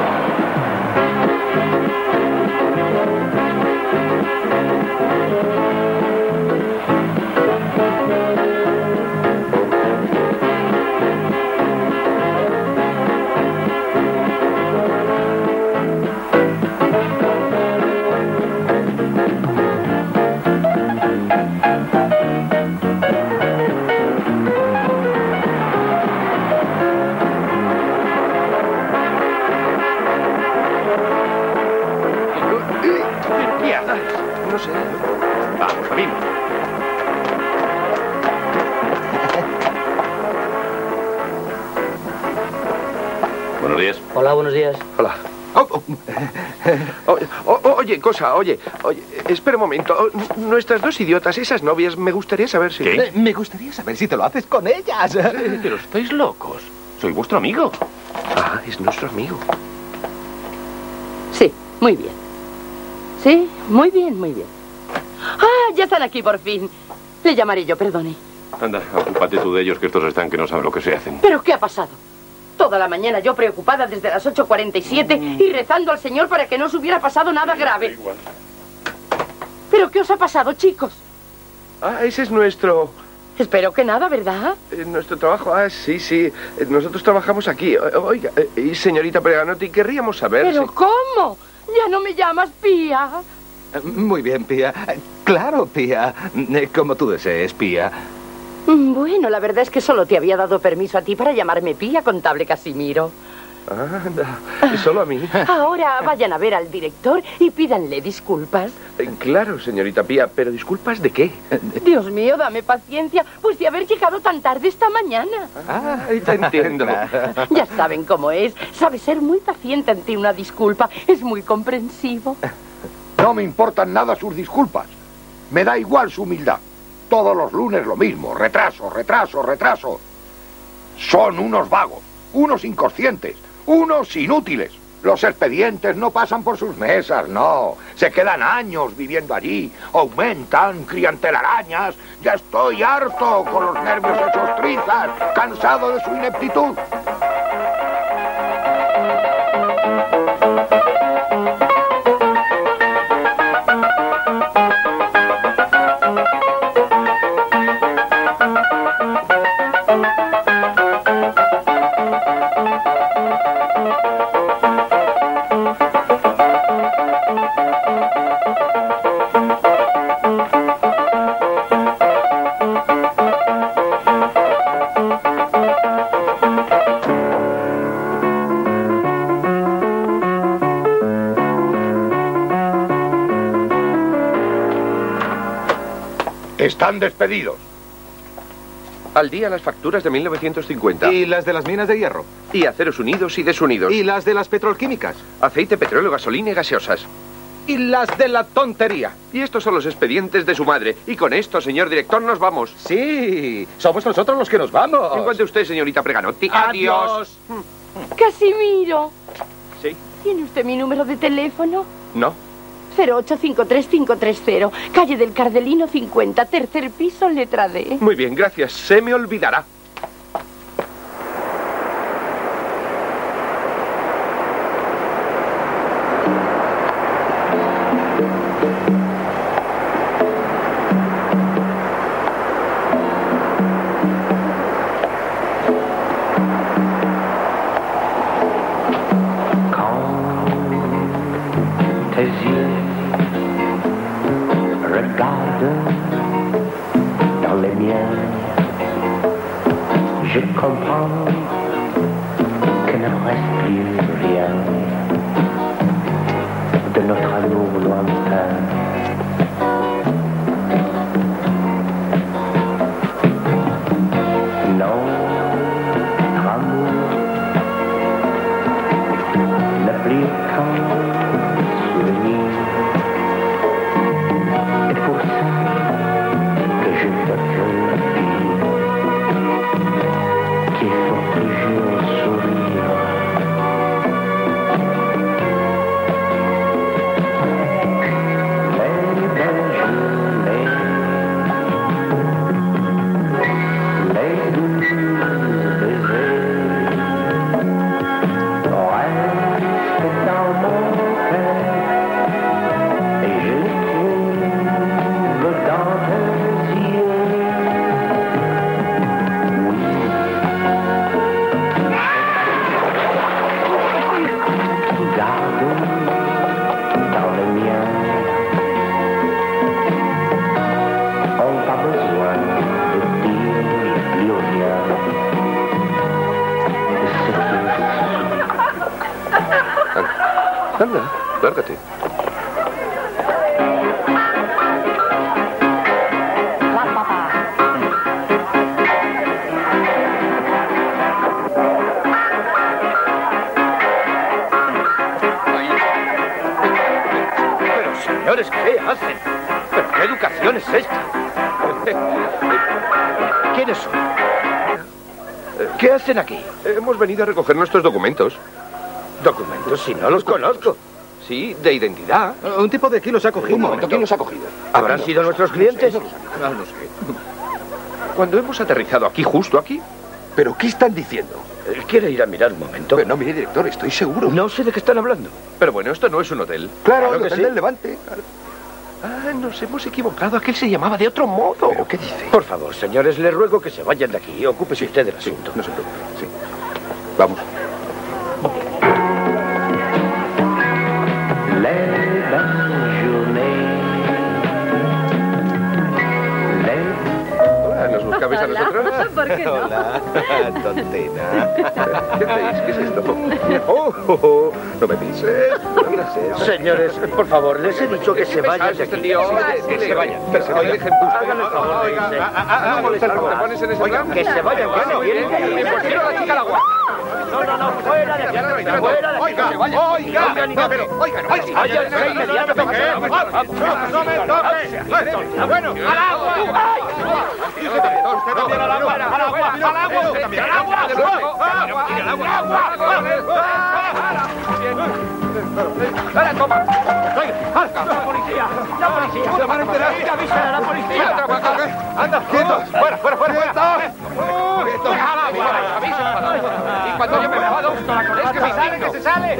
¿Pero qué haces? No sé. Vamos, Sabino. Buenos días. Hola, buenos días. Hola. Oh, oh. Oh, oh, oh, oye, cosa, oye, oye, espera un momento. Oh, nuestras dos idiotas, esas novias, me gustaría saber si... ¿Qué? Eh, me gustaría saber si te lo haces con ellas. Eh, Pero estáis locos. Soy vuestro amigo. Ah, es nuestro amigo. Sí, muy bien. Sí, muy bien, muy bien. Ah, ya están aquí por fin. Le llamaré yo, perdone. Anda, ocúpate tú de ellos, que estos están que no saben lo que se hacen. ¿Pero qué ha pasado? Toda la mañana yo preocupada desde las ocho cuarenta y siete y rezando al Señor para que no os hubiera pasado nada grave. ¿Pero qué os ha pasado, chicos? Ah, ese es nuestro... Espero que nada, ¿verdad? eh, nuestro trabajo. Ah, sí, sí. Eh, nosotros trabajamos aquí. O- Oiga, eh, y señorita Preganotti, querríamos saber ¿Pero si... cómo? Ya no me llamas Pía. Muy bien, Pía. Claro, Pía. Eh, Como tú desees, Pía. Bueno, la verdad es que solo te había dado permiso a ti para llamarme Pía, contable Casimiro. Anda, solo a mí. Ahora vayan a ver al director y pídanle disculpas. Eh, Claro, señorita Pía, pero disculpas de qué. Dios mío, dame paciencia, pues de haber llegado tan tarde esta mañana. Ah, te entiendo. Ya saben cómo es. Sabe ser muy paciente ante una disculpa. Es muy comprensivo. No me importan nada sus disculpas. Me da igual su humildad. Todos los lunes lo mismo. Retraso, retraso, retraso. Son unos vagos, unos inconscientes, unos inútiles. Los expedientes no pasan por sus mesas, no. Se quedan años viviendo allí. Aumentan, crían telarañas. Ya estoy harto con los nervios hechos trizas, cansado de su ineptitud. Están despedidos. Al día las facturas de mil novecientos cincuenta. Y las de las minas de hierro. Y aceros unidos y desunidos. Y las de las petrolquímicas. Aceite, petróleo, gasolina y gaseosas. Y las de la tontería. Y estos son los expedientes de su madre. Y con esto, señor director, nos vamos. Sí, somos nosotros los que nos vamos. En cuanto a usted, señorita Preganotti. Adiós. Casimiro. Sí. ¿Tiene usted mi número de teléfono? No. cero ocho cinco tres cinco tres cero, calle del Cardelino cincuenta, tercer piso, letra D. Muy bien, gracias. Se me olvidará. Je comprends que ne reste plus rien de notre amour lointain. Notre amour n'a plus qu'un souvenir. Et pour ça que je te veux dire qu'il faut toujours sourire. Les belles journées, les doux baisers restent dans mon cœur et je les trouve dans tes yeux. Dans le mien, on n'a pas besoin de dire plus rien de ce que je suis. Anda, lárgate. Señores, ¿qué hacen? ¿Pero qué educación es esta? ¿Quiénes son? ¿Qué hacen aquí? Hemos venido a recoger nuestros documentos. ¿Documentos? Si no los conozco. Sí, de identidad. Un tipo de aquí los ha cogido. Un momento, ¿quién los ha cogido? ¿Habrán sido nuestros clientes? No, no sé. Cuando hemos aterrizado aquí, justo aquí. ¿Pero qué están diciendo? ¿Quiere ir a mirar un momento? Pero no, mire, director, estoy seguro. No sé de qué están hablando. Pero bueno, esto no es un hotel. Claro, el que hotel sí. del Levante. Ah, nos hemos equivocado. Aquel se llamaba de otro modo. ¿Pero qué dice? Por favor, señores, les ruego que se vayan de aquí. Ocúpese usted del asunto. No se preocupe, sí. Vamos. Les belles journées, les... Hola, ¿nos buscabais a nosotros? ¿Por qué no? Hola, tontena. ¿Qué hacéis? ¿Qué es esto? Oh, oh, oh. No me pises. No me sé. Señores, por favor, les he dicho que se vayan de aquí. Que se vayan. Pero se vayan. Háganle el favor de irse. No molestar, ¿te pones en ese plan? Que se vayan, que no vienen. Pues tiro a la chica al agua. No, no, no, fuera de aquí, fuera de aquí. Oiga, oiga, pero, oiga, no, váyanse inmediatamente. No me toque. Bueno, al agua. Usted también al agua, al agua, al agua, al agua, al agua, ¡Ahora, toma! ¡La policía! ¡La policía! ¡Se van a enterar! ¡Avisen a la policía! ¡Anda, quietos! ¡Fuera, fuera, fuera! ¡Quietos! Y cuando yo me enfado, es que me sale, que se sale.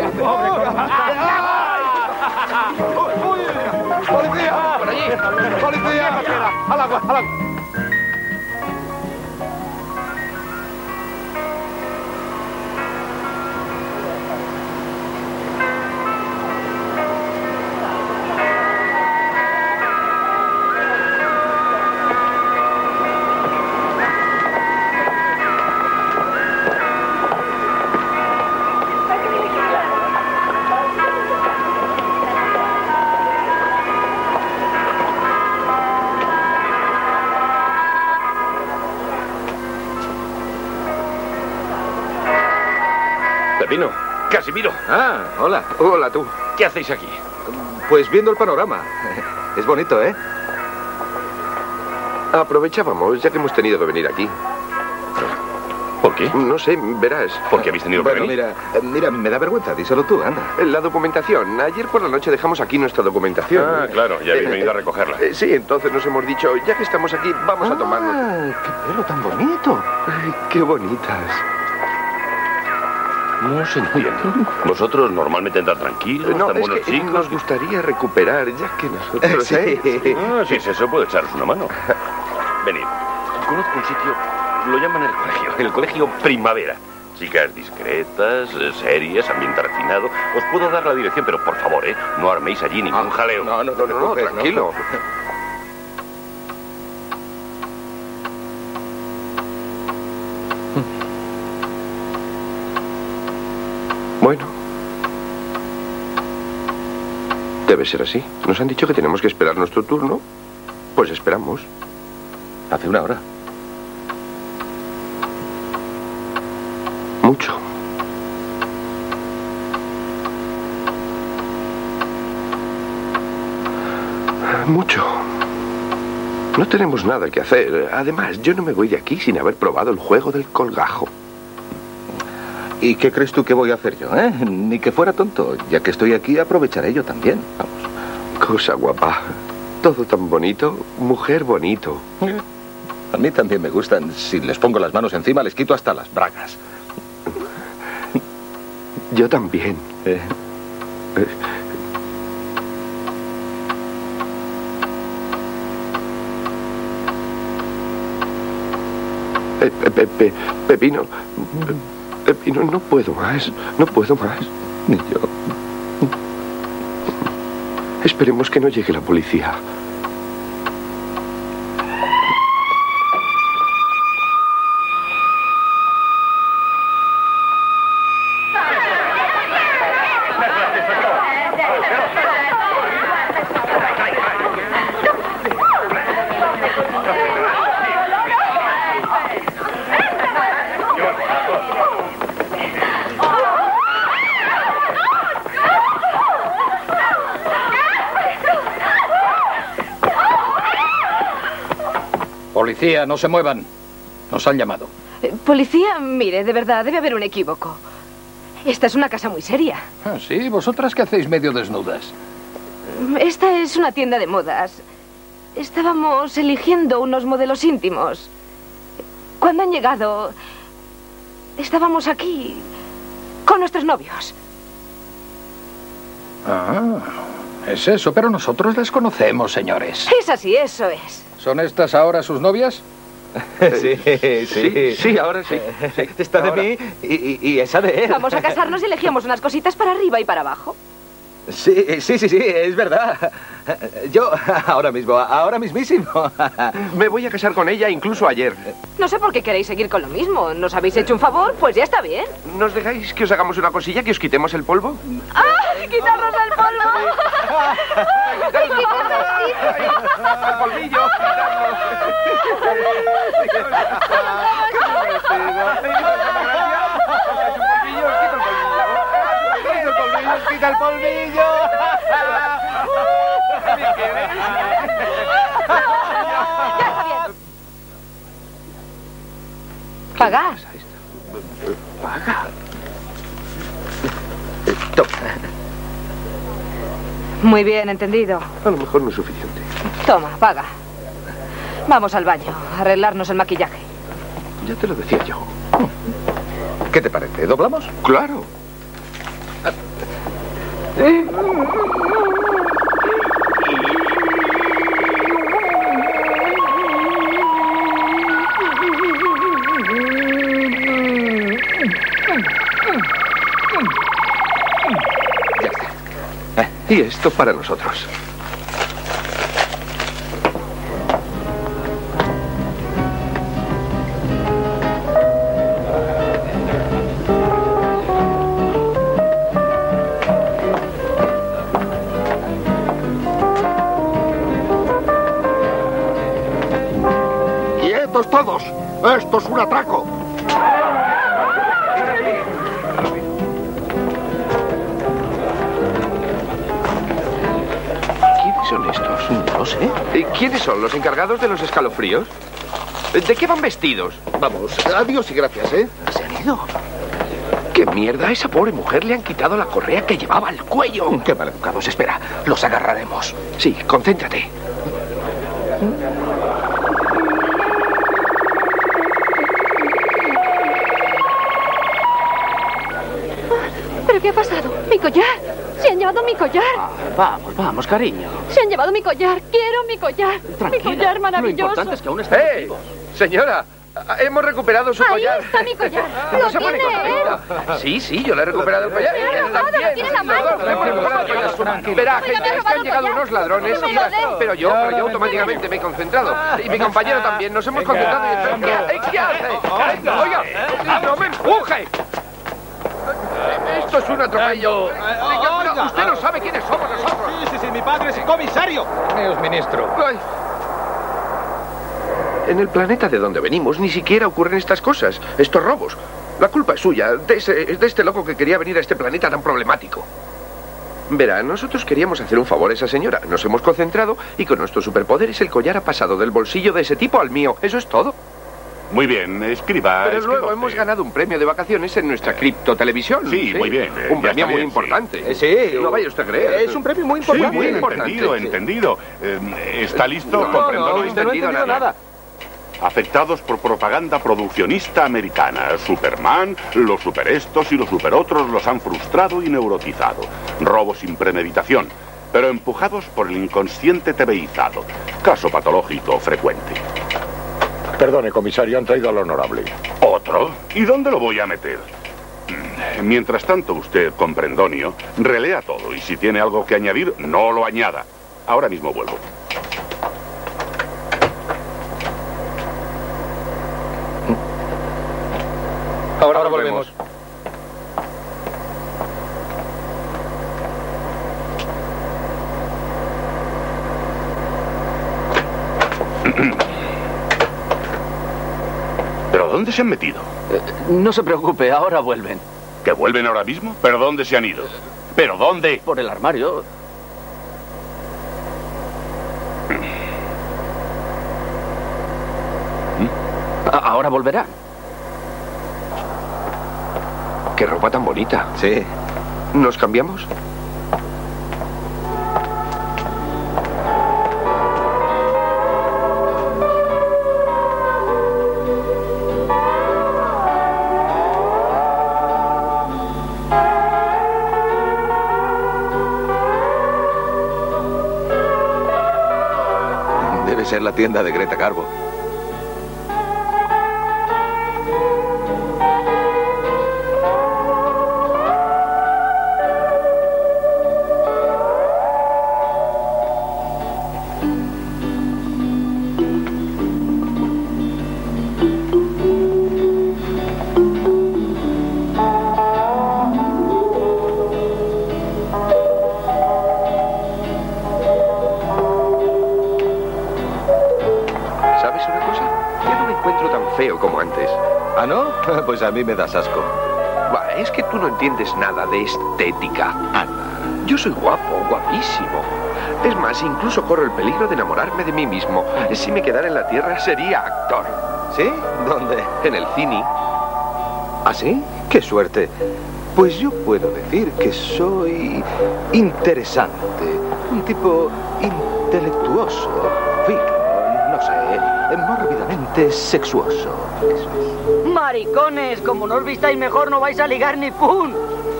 ¡Policía! Por allí. ¡Policía! ¡Al agua, al agua! Pepino, Casimiro. Ah, hola. Hola, tú. ¿Qué hacéis aquí? Pues viendo el panorama. Es bonito, ¿eh? Aprovechábamos, ya que hemos tenido que venir aquí. ¿Por qué? No sé, verás. ¿Por qué habéis tenido que Bueno, venir? mira, eh, mira, me da vergüenza, díselo tú, anda. La documentación. Ayer por la noche dejamos aquí nuestra documentación. Ah, claro, ya habéis venido a recogerla. Eh, sí, entonces nos hemos dicho, ya que estamos aquí, vamos a tomarnos. ¡Ah, qué pelo tan bonito! Ay, qué bonitas. No se entiende. Vosotros normalmente andad tranquilos, No, tan es buenos que chicos. nos gustaría recuperar, ya que nosotros... Sí. ¿eh? Ah, si es eso, puedo echaros una mano. Venid. Conozco un sitio, lo llaman el colegio, el colegio Primavera. Chicas discretas, eh, serias, ambiente refinado. Os puedo dar la dirección, pero por favor, ¿eh? No arméis allí ningún jaleo. No, no, no, no, no, tranquilo. Bueno. Debe ser así. Nos han dicho que tenemos que esperar nuestro turno. Pues esperamos. Hace una hora. Mucho. Mucho. No tenemos nada que hacer. Además, yo no me voy de aquí sin haber probado el juego del colgajo. ¿Y qué crees tú que voy a hacer yo, eh? Ni que fuera tonto. Ya que estoy aquí, aprovecharé yo también. Vamos. Cosa guapa. Todo tan bonito. Mujer bonito. A mí también me gustan. Si les pongo las manos encima, les quito hasta las bragas. Yo también. Eh. Eh. Eh, pe, pe, pe, Pepino, Pepino, no puedo más, no puedo más. Ni yo. Esperemos que no llegue la policía. Policía, no se muevan. Nos han llamado. Eh, Policía, mire, de verdad, debe haber un equívoco. Esta es una casa muy seria. Ah, sí, ¿vosotras qué hacéis medio desnudas? Esta es una tienda de modas. Estábamos eligiendo unos modelos íntimos. Cuando han llegado, estábamos aquí con nuestros novios. Ah, es eso, pero nosotros las conocemos, señores. Es así, eso es. ¿Son estas ahora sus novias? Sí, sí, sí, sí, ahora sí. sí. Esta de mí y, y, y esa de él. Vamos a casarnos y elegimos unas cositas para arriba y para abajo. Sí, sí, sí, sí, es verdad. Yo, ahora mismo, ahora mismísimo. Me voy a casar con ella incluso ayer. No sé por qué queréis seguir con lo mismo. ¿Nos habéis hecho un favor? Pues ya está bien. ¿Nos dejáis que os hagamos una cosilla, que os quitemos el polvo? ¡Ah! ¡Quitarnos el polvo! ¡El polvillo! ¡Saca el polvillo! Ya está bien. Pagar. Paga. Muy bien, entendido. A lo mejor no es suficiente. Toma, paga. Vamos al baño, a arreglarnos el maquillaje. Ya te lo decía yo. ¿Qué te parece? ¿Doblamos? Claro. Ya está. Y esto para nosotros. ¡Quietos todos! ¡Esto es un atraco! ¿Quiénes son estos? No sé. ¿Quiénes son los encargados de los escalofríos? ¿De qué van vestidos? Vamos, adiós y gracias, ¿eh? Se han ido. ¿Qué mierda? A esa pobre mujer le han quitado la correa que llevaba al cuello. Qué maleducados. Espera, los agarraremos. Sí, concéntrate. ¿Pero qué ha pasado? ¡Mi collar! ¡Se han llevado mi collar! Ah, vamos, vamos, cariño. ¡Se han llevado mi collar! ¡Quiero mi collar! Tranquila. ¡Mi collar maravilloso! Lo importante es que aún estamos ¡Eh! vivos. Señora, hemos recuperado su Ahí collar. está mi collar. No ¡Lo se pone tiene él! contenta. Sí, sí, yo le he recuperado el collar. Me lo ha Él robado, lo también. tiene en la Los dos le hemos recuperado el collar. Verá, Oiga, me ha gente, es que robado han llegado el collar. unos ladrones. No me y- lo dé. Pero yo, pero yo automáticamente me he concentrado. Y mi compañero también. Nos hemos concentrado y esperamos. ¿Qué, ¿Qué hace? Oiga, no me empuje. Esto es un atropello. Oiga, pero usted no sabe quiénes somos nosotros. Sí, sí, sí, mi padre es comisario. Neos, ministro. Ay, En el planeta de donde venimos ni siquiera ocurren estas cosas, estos robos. La culpa es suya, de, ese, de este loco que quería venir a este planeta tan problemático. Verá, nosotros queríamos hacer un favor a esa señora. Nos hemos concentrado y con nuestros superpoderes el collar ha pasado del bolsillo de ese tipo al mío. Eso es todo. Muy bien, escriba. Pero escriba luego usted. hemos ganado un premio de vacaciones en nuestra criptotelevisión. Sí, muy bien, eh, Un ya premio está muy bien, importante. Eh, sí. No vaya usted a creer. Es un premio muy Sí, importante. bien, muy importante. entendido, Sí. entendido. Eh, ¿Está listo? No, Comprendo. no, no, usted no ha entendido nada. Afectados por propaganda produccionista americana. Superman, los superestos y los superotros los han frustrado y neurotizado. Robo sin premeditación, pero empujados por el inconsciente tebeizado. Caso patológico frecuente. Perdone, comisario, han traído al honorable. ¿Otro? ¿Y dónde lo voy a meter? Mm, Mientras tanto, usted, comprendonio, relea todo y si tiene algo que añadir, no lo añada. Ahora mismo vuelvo. Ahora, Ahora volvemos. ¿Pero dónde se han metido? Eh, no se preocupe, ahora vuelven. ¿Que vuelven ahora mismo? ¿Pero dónde se han ido? ¿Pero dónde? Por el armario. A- Ahora volverán. Qué ropa tan bonita. Sí. ¿Nos cambiamos? Debe ser la tienda de Greta Garbo. ¿Sabes una cosa? Ya no me encuentro tan feo como antes. ¿Ah, no? Pues a mí me das asco. Va, es que tú no entiendes nada de estética. Anda. Yo soy guapo, guapísimo. Es más, incluso corro el peligro de enamorarme de mí mismo. Si me quedara en la Tierra, sería actor. ¿Sí? ¿Dónde? En el cine. ¿Ah, sí? ¡Qué suerte! Pues yo puedo decir que soy interesante. Un tipo intelectuoso, fino, no sé, mórbidamente sexuoso. Eso es. Maricones, como no os vistáis mejor, no vais a ligar ni pum.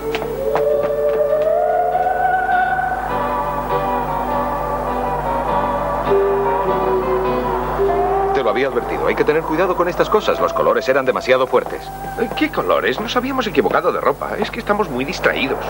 Te lo había advertido. Hay que tener cuidado con estas cosas. Los colores eran demasiado fuertes. ¿Qué colores? Nos habíamos equivocado de ropa. Es que estamos muy distraídos.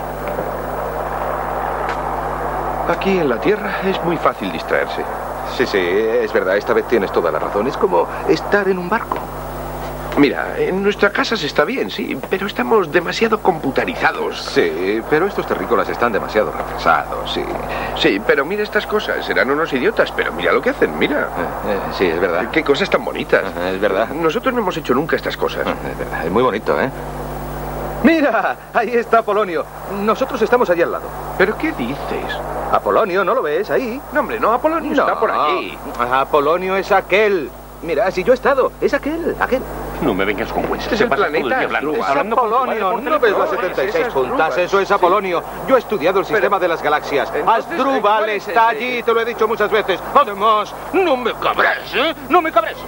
Aquí en la Tierra es muy fácil distraerse. Sí, sí, es verdad. Esta vez tienes toda la razón. Es como estar en un barco. Mira, en nuestra casa se está bien, sí, pero estamos demasiado computarizados. Sí, pero estos terrícolas están demasiado retrasados, sí. Sí, pero mira estas cosas. Serán unos idiotas, pero mira lo que hacen, mira. Eh, eh, sí, es verdad. Qué cosas tan bonitas. Ajá, es verdad. Nosotros no hemos hecho nunca estas cosas. Ajá, es verdad, es muy bonito, ¿eh? ¡Mira! Ahí está Apolonio. Nosotros estamos allí al lado. ¿Pero qué dices? Apolonio, ¿no lo ves ahí? No, hombre, no, Apolonio no. está por allí. Apolonio es aquel. Mira, si yo he estado, es aquel, aquel. No me vengas con cuentas. Es el planeta Asdrúbal. Es Apolonio, ¿no ves las setenta y seis puntas? Eso es Apolonio. Yo he estudiado el sistema de las galaxias. Asdrúbal está allí, te lo he dicho muchas veces. Además, no me cabres, ¿eh? No me cabres.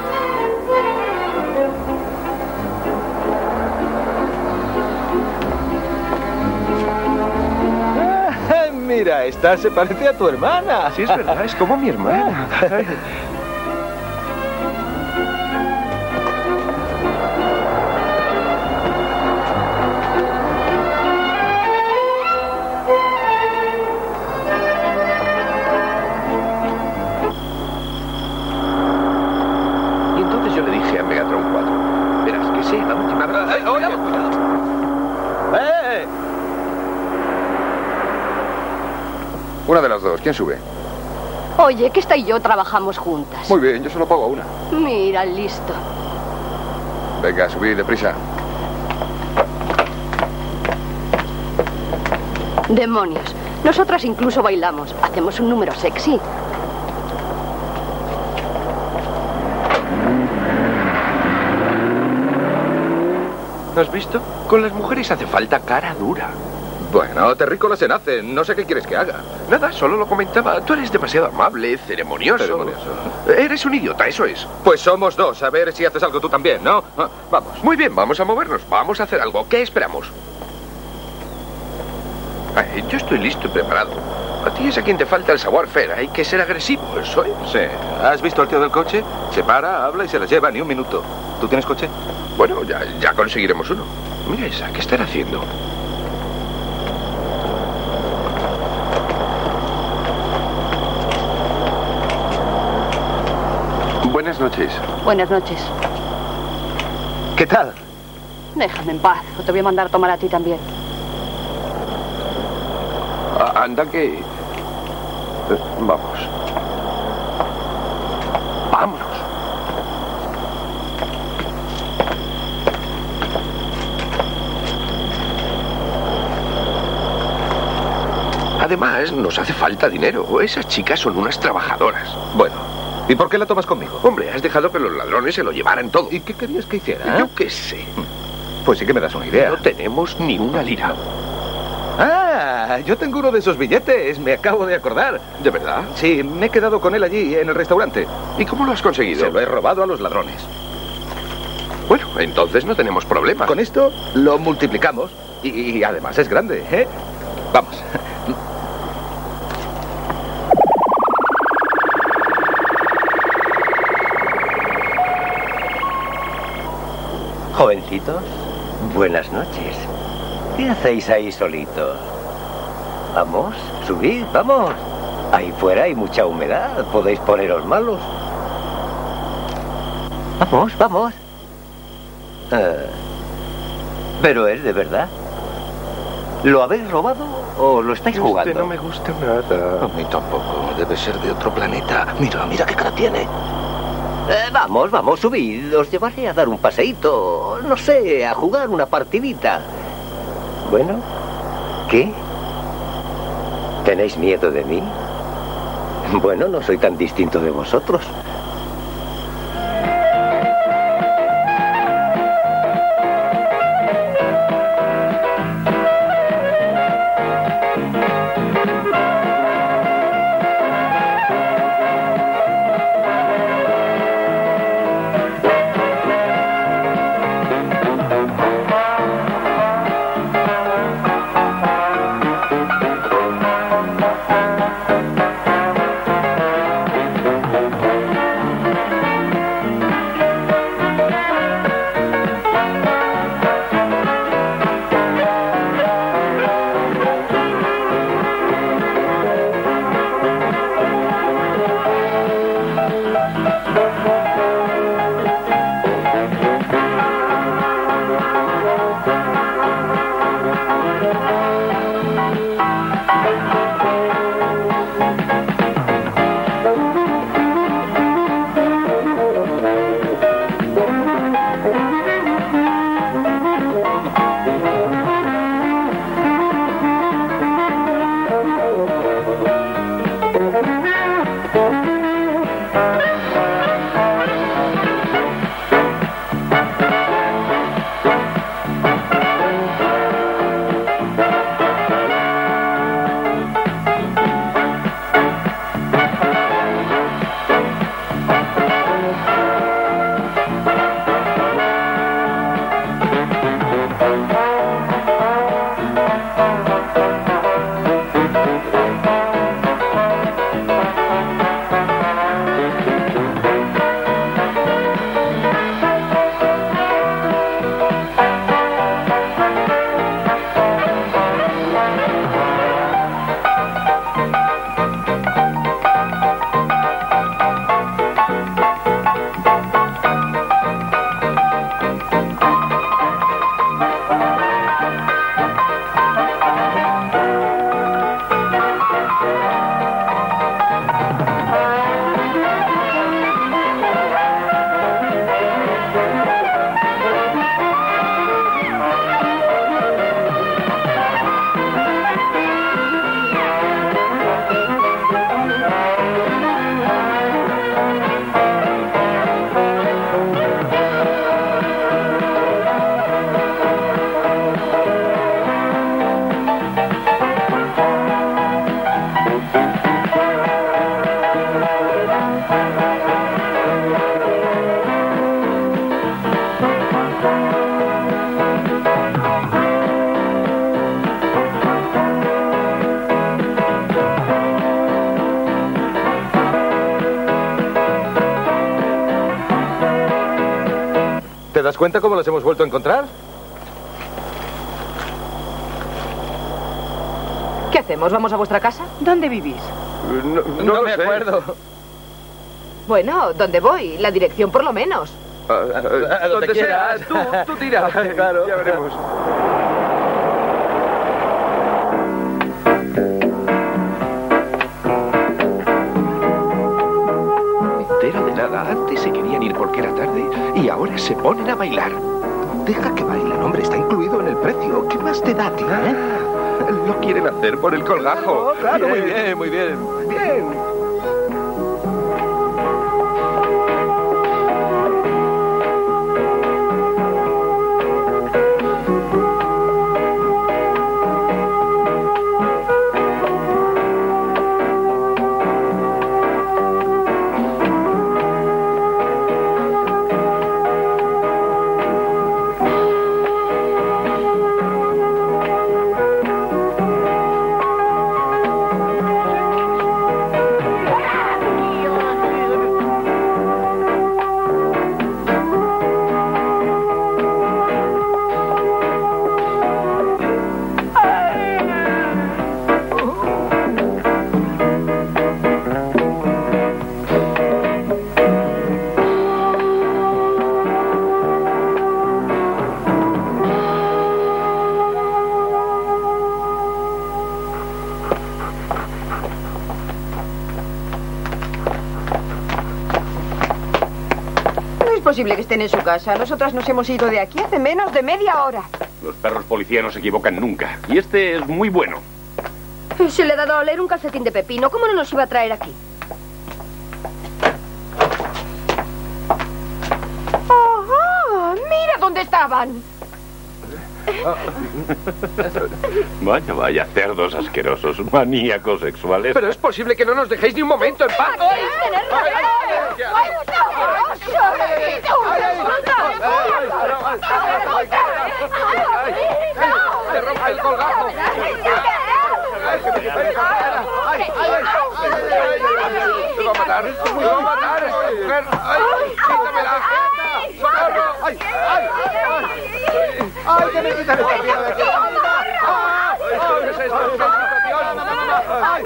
Mira, esta se parece a tu hermana. Sí, es verdad, es como mi hermana. Y entonces yo le dije a Megatron cuatro, verás que sí, la última vez... ¡Eh, oye, cuidado! ¡Eh! Una de las dos. ¿Quién sube? Oye, que esta y yo trabajamos juntas. Muy bien, yo solo pago a una. Mira, listo. Venga, subid deprisa. Demonios. Nosotras incluso bailamos. Hacemos un número sexy. ¿Has visto? Con las mujeres hace falta cara dura. Bueno, terrícolas se nacen. No sé qué quieres que haga. Nada, solo lo comentaba. Tú eres demasiado amable, ceremonioso. Ceremonioso. Eres un idiota, eso es. Pues somos dos. A ver si haces algo tú también, ¿no? Ah, vamos. Muy bien, vamos a movernos. Vamos a hacer algo. ¿Qué esperamos? Ay, yo estoy listo y preparado. A ti es a quien te falta el savoir-faire. Hay que ser agresivo, ¿eso es? Sí. ¿Has visto al tío del coche? Se para, habla y se las lleva ni un minuto. ¿Tú tienes coche? Bueno, ya, ya conseguiremos uno. Mira esa, ¿qué estará haciendo? Buenas noches. Buenas noches. ¿Qué tal? Déjame en paz, o te voy a mandar a tomar a ti también. Ah, anda que... Eh, vamos. Vámonos. Además, nos hace falta dinero. Esas chicas son unas trabajadoras. Bueno, ¿y por qué la tomas conmigo? Hombre, has dejado que los ladrones se lo llevaran todo. ¿Y qué querías que hiciera? Yo qué sé. Pues sí que me das una idea. No tenemos ni una lira. Ah, yo tengo uno de esos billetes, me acabo de acordar. ¿De verdad? Sí, me he quedado con él allí, en el restaurante. ¿Y cómo lo has conseguido? Se lo he robado a los ladrones. Bueno, entonces no tenemos problema. Con esto lo multiplicamos y, y además es grande, ¿eh? Vamos. Jovencitos, buenas noches. ¿Qué hacéis ahí solitos? Vamos, subid, vamos. Ahí fuera hay mucha humedad, podéis poneros malos. Vamos, vamos. Eh, ¿Pero es de verdad? ¿Lo habéis robado o lo estáis jugando? Este no me gusta nada. A mí tampoco, debe ser de otro planeta. Mira, mira qué cara tiene. Eh, vamos, vamos, subid. Os llevaré a dar un paseíto. No sé, a jugar una partidita. Bueno, ¿qué? ¿Tenéis miedo de mí? Bueno, no soy tan distinto de vosotros. ¿Te das cuenta cómo las hemos vuelto a encontrar? ¿Qué hacemos? ¿Vamos a vuestra casa? ¿Dónde vivís? No, no, No lo me sé. acuerdo. Bueno, ¿dónde voy? La dirección por lo menos. Ah, ah, A donde donde sea, quieras. tú, tú tira. Claro. Ya veremos. Me entero de nada. Antes se querían ir porque era tarde y ahora se ponen a bailar. Deja que bailen, hombre. Está incluido en el precio. ¿Qué más te da, tío? eh? Lo quieren hacer por el colgajo. Claro, muy bien, muy bien. Bien. Es posible que estén en su casa. Nosotras nos hemos ido de aquí hace menos de media hora. Los perros policía no se equivocan nunca. Y este es muy bueno. Se le ha dado a oler un calcetín de pepino. ¿Cómo no nos iba a traer aquí? ¡Oh, oh! ¡Mira dónde estaban! Vaya, vaya, cerdos asquerosos, maníacos sexuales. Pero es posible que no nos dejéis ni un momento en paz. ¡Ay! ¡Se rompe el colgajo! ¡Me va a matar! ¡Me va a matar esta mujer! ¡Ay! ¡Quítamela! ¡Socorro! ¡Ay! ¡Ay! ¡Ay! ¡Que me quitan esta tierra de aquí! ¡Ay! ¿Qué es esto? ¿Qué situación? ¡Ay!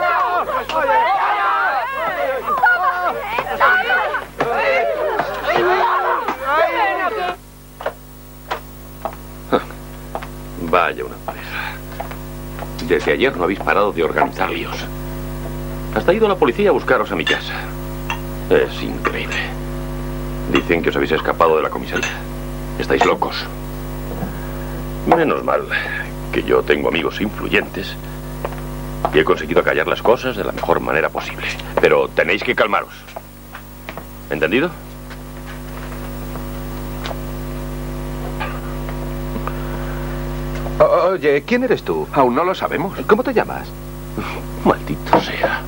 Vaya una pareja. Desde ayer no habéis parado de organizar líos. Hasta ha ido la policía a buscaros a mi casa. Es increíble. Dicen que os habéis escapado de la comisaría. Estáis locos. Menos mal que yo tengo amigos influyentes y he conseguido acallar las cosas de la mejor manera posible. Pero tenéis que calmaros. ¿Entendido? Oye, ¿quién eres tú? Aún no lo sabemos. ¿Cómo te llamas? Maldito sea.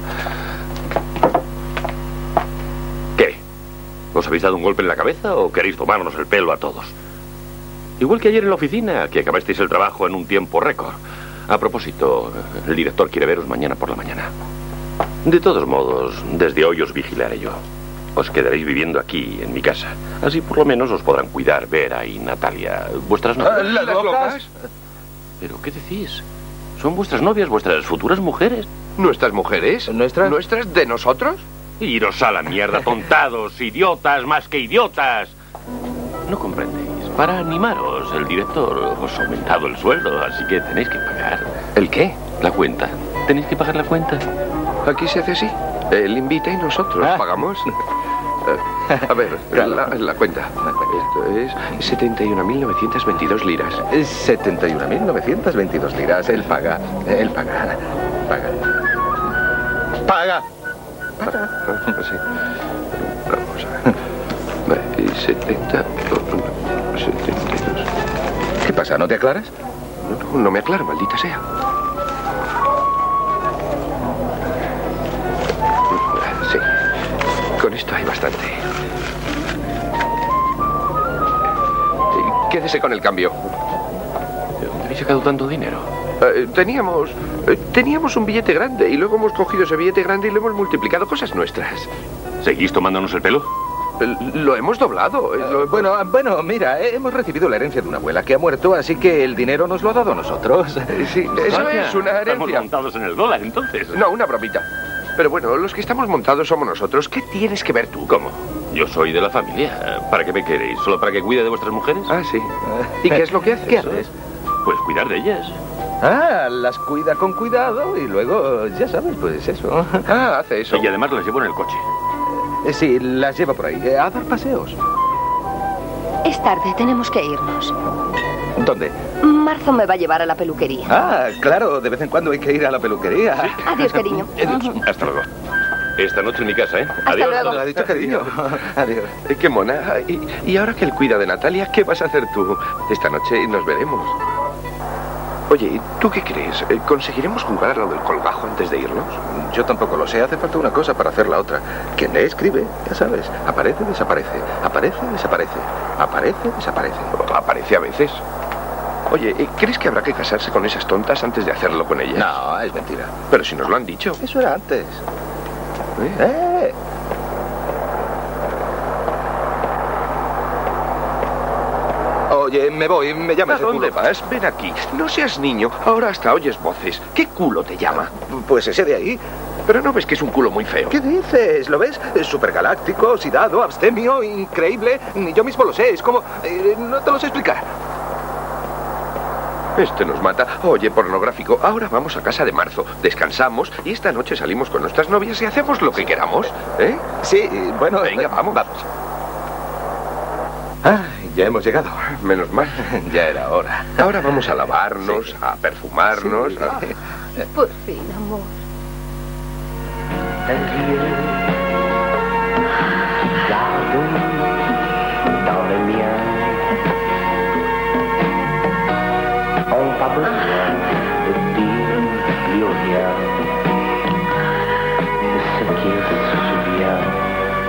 ¿Qué? ¿Os habéis dado un golpe en la cabeza o queréis tomarnos el pelo a todos? Igual que ayer en la oficina, que acabasteis el trabajo en un tiempo récord. A propósito, el director quiere veros mañana por la mañana. De todos modos, desde hoy os vigilaré yo. Os quedaréis viviendo aquí, en mi casa. Así por lo menos os podrán cuidar Vera y Natalia. ¿Vuestras novias? ¿Las locas? ¿Pero qué decís? ¿Son vuestras novias, vuestras futuras mujeres? ¿Nuestras mujeres? ¿Nuestras? ¿Nuestras de nosotros? Iros a la mierda, tontados, idiotas, más que idiotas. No comprendéis. Para animaros, el director os ha aumentado el sueldo, así que tenéis que pagar. ¿El qué? La cuenta. Tenéis que pagar la cuenta. Aquí se hace así. Él invita y nosotros ah. pagamos. A ver, la, la cuenta. Esto es setenta y una mil novecientas veintidós liras. setenta y una mil novecientas veintidós liras. Él paga. Él paga. Paga. Paga. Paga. Ah, sí. Vamos a ver. Vale, setenta, setenta y dos. ¿Qué pasa? ¿No te aclaras? No, no me aclaro, maldita sea. Sí. Con esto hay bastante. Quédese con el cambio. ¿De dónde habéis sacado tanto dinero? Eh, teníamos... Eh, teníamos un billete grande y luego hemos cogido ese billete grande y lo hemos multiplicado. Cosas nuestras. ¿Seguís tomándonos el pelo? Eh, lo hemos doblado. Eh, lo... Bueno, bueno, mira, hemos recibido la herencia de una abuela que ha muerto, así que el dinero nos lo ha dado a nosotros. Sí, eso Vaya, es una herencia. Estamos montados en el dólar, entonces. No, una bromita. Pero bueno, los que estamos montados somos nosotros. ¿Qué tienes que ver tú? ¿Cómo? Yo soy de la familia. ¿Para qué me queréis? ¿Solo para que cuide de vuestras mujeres? Ah, sí. ¿Y qué es lo que haces? ¿Qué haces? Pues cuidar de ellas. Ah, las cuida con cuidado y luego, ya sabes, pues eso. Ah, hace eso. Y además las llevo en el coche. Eh, sí, las lleva por ahí, eh, a dar paseos. Es tarde, tenemos que irnos. ¿Dónde? Marzo me va a llevar a la peluquería. Ah, claro, de vez en cuando hay que ir a la peluquería. Sí. Adiós, cariño. Adiós. Hasta luego. Esta noche en mi casa, ¿eh? Hasta Adiós. luego. Lo ha dicho cariño. Adiós. Eh, qué mona. Y, y ahora que él cuida de Natalia, ¿qué vas a hacer tú? Esta noche nos veremos. Oye, ¿tú qué crees? ¿Conseguiremos jugar a lo del colgajo antes de irnos? Yo tampoco lo sé. Hace falta una cosa para hacer la otra. Quien le escribe, ya sabes. Aparece, desaparece. Aparece, desaparece. Aparece, desaparece. Aparece a veces. Oye, ¿crees que habrá que casarse con esas tontas antes de hacerlo con ellas? No, es mentira. Pero si nos lo han dicho. Eso era antes. ¿Eh? ¿Eh? Oye, me voy, me llama ¿A ese dónde culo. vas? Ven aquí. No seas niño. Ahora hasta oyes voces. ¿Qué culo te llama? Pues ese de ahí. Pero no ves que es un culo muy feo. ¿Qué dices? ¿Lo ves? Es supergaláctico, oxidado, abstemio, increíble. Ni yo mismo lo sé. Es como... eh, no te lo sé explicar. Este nos mata. Oye, pornográfico, ahora vamos a casa de Marzo, descansamos y esta noche salimos con nuestras novias y hacemos lo que queramos, ¿eh? Sí, bueno... Venga, vamos. Vamos. Ay, Ya hemos llegado. Menos mal. Ya era hora. Ahora vamos a lavarnos, sí. a perfumarnos. Sí. A... Por fin, amor. Dans les miens, on pas besoin de dire plus rien de ce qu'il se souvient.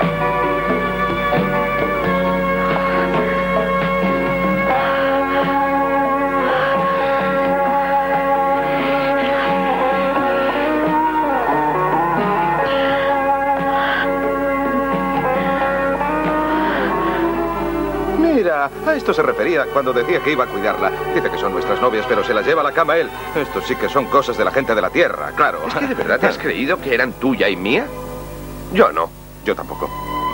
A esto se refería cuando decía que iba a cuidarla. Dice que son nuestras novias, pero se las lleva a la cama él. Esto sí que son cosas de la gente de la tierra, claro. ¿Es que de verdad te has creído que eran tuya y mía? Yo no. Yo tampoco.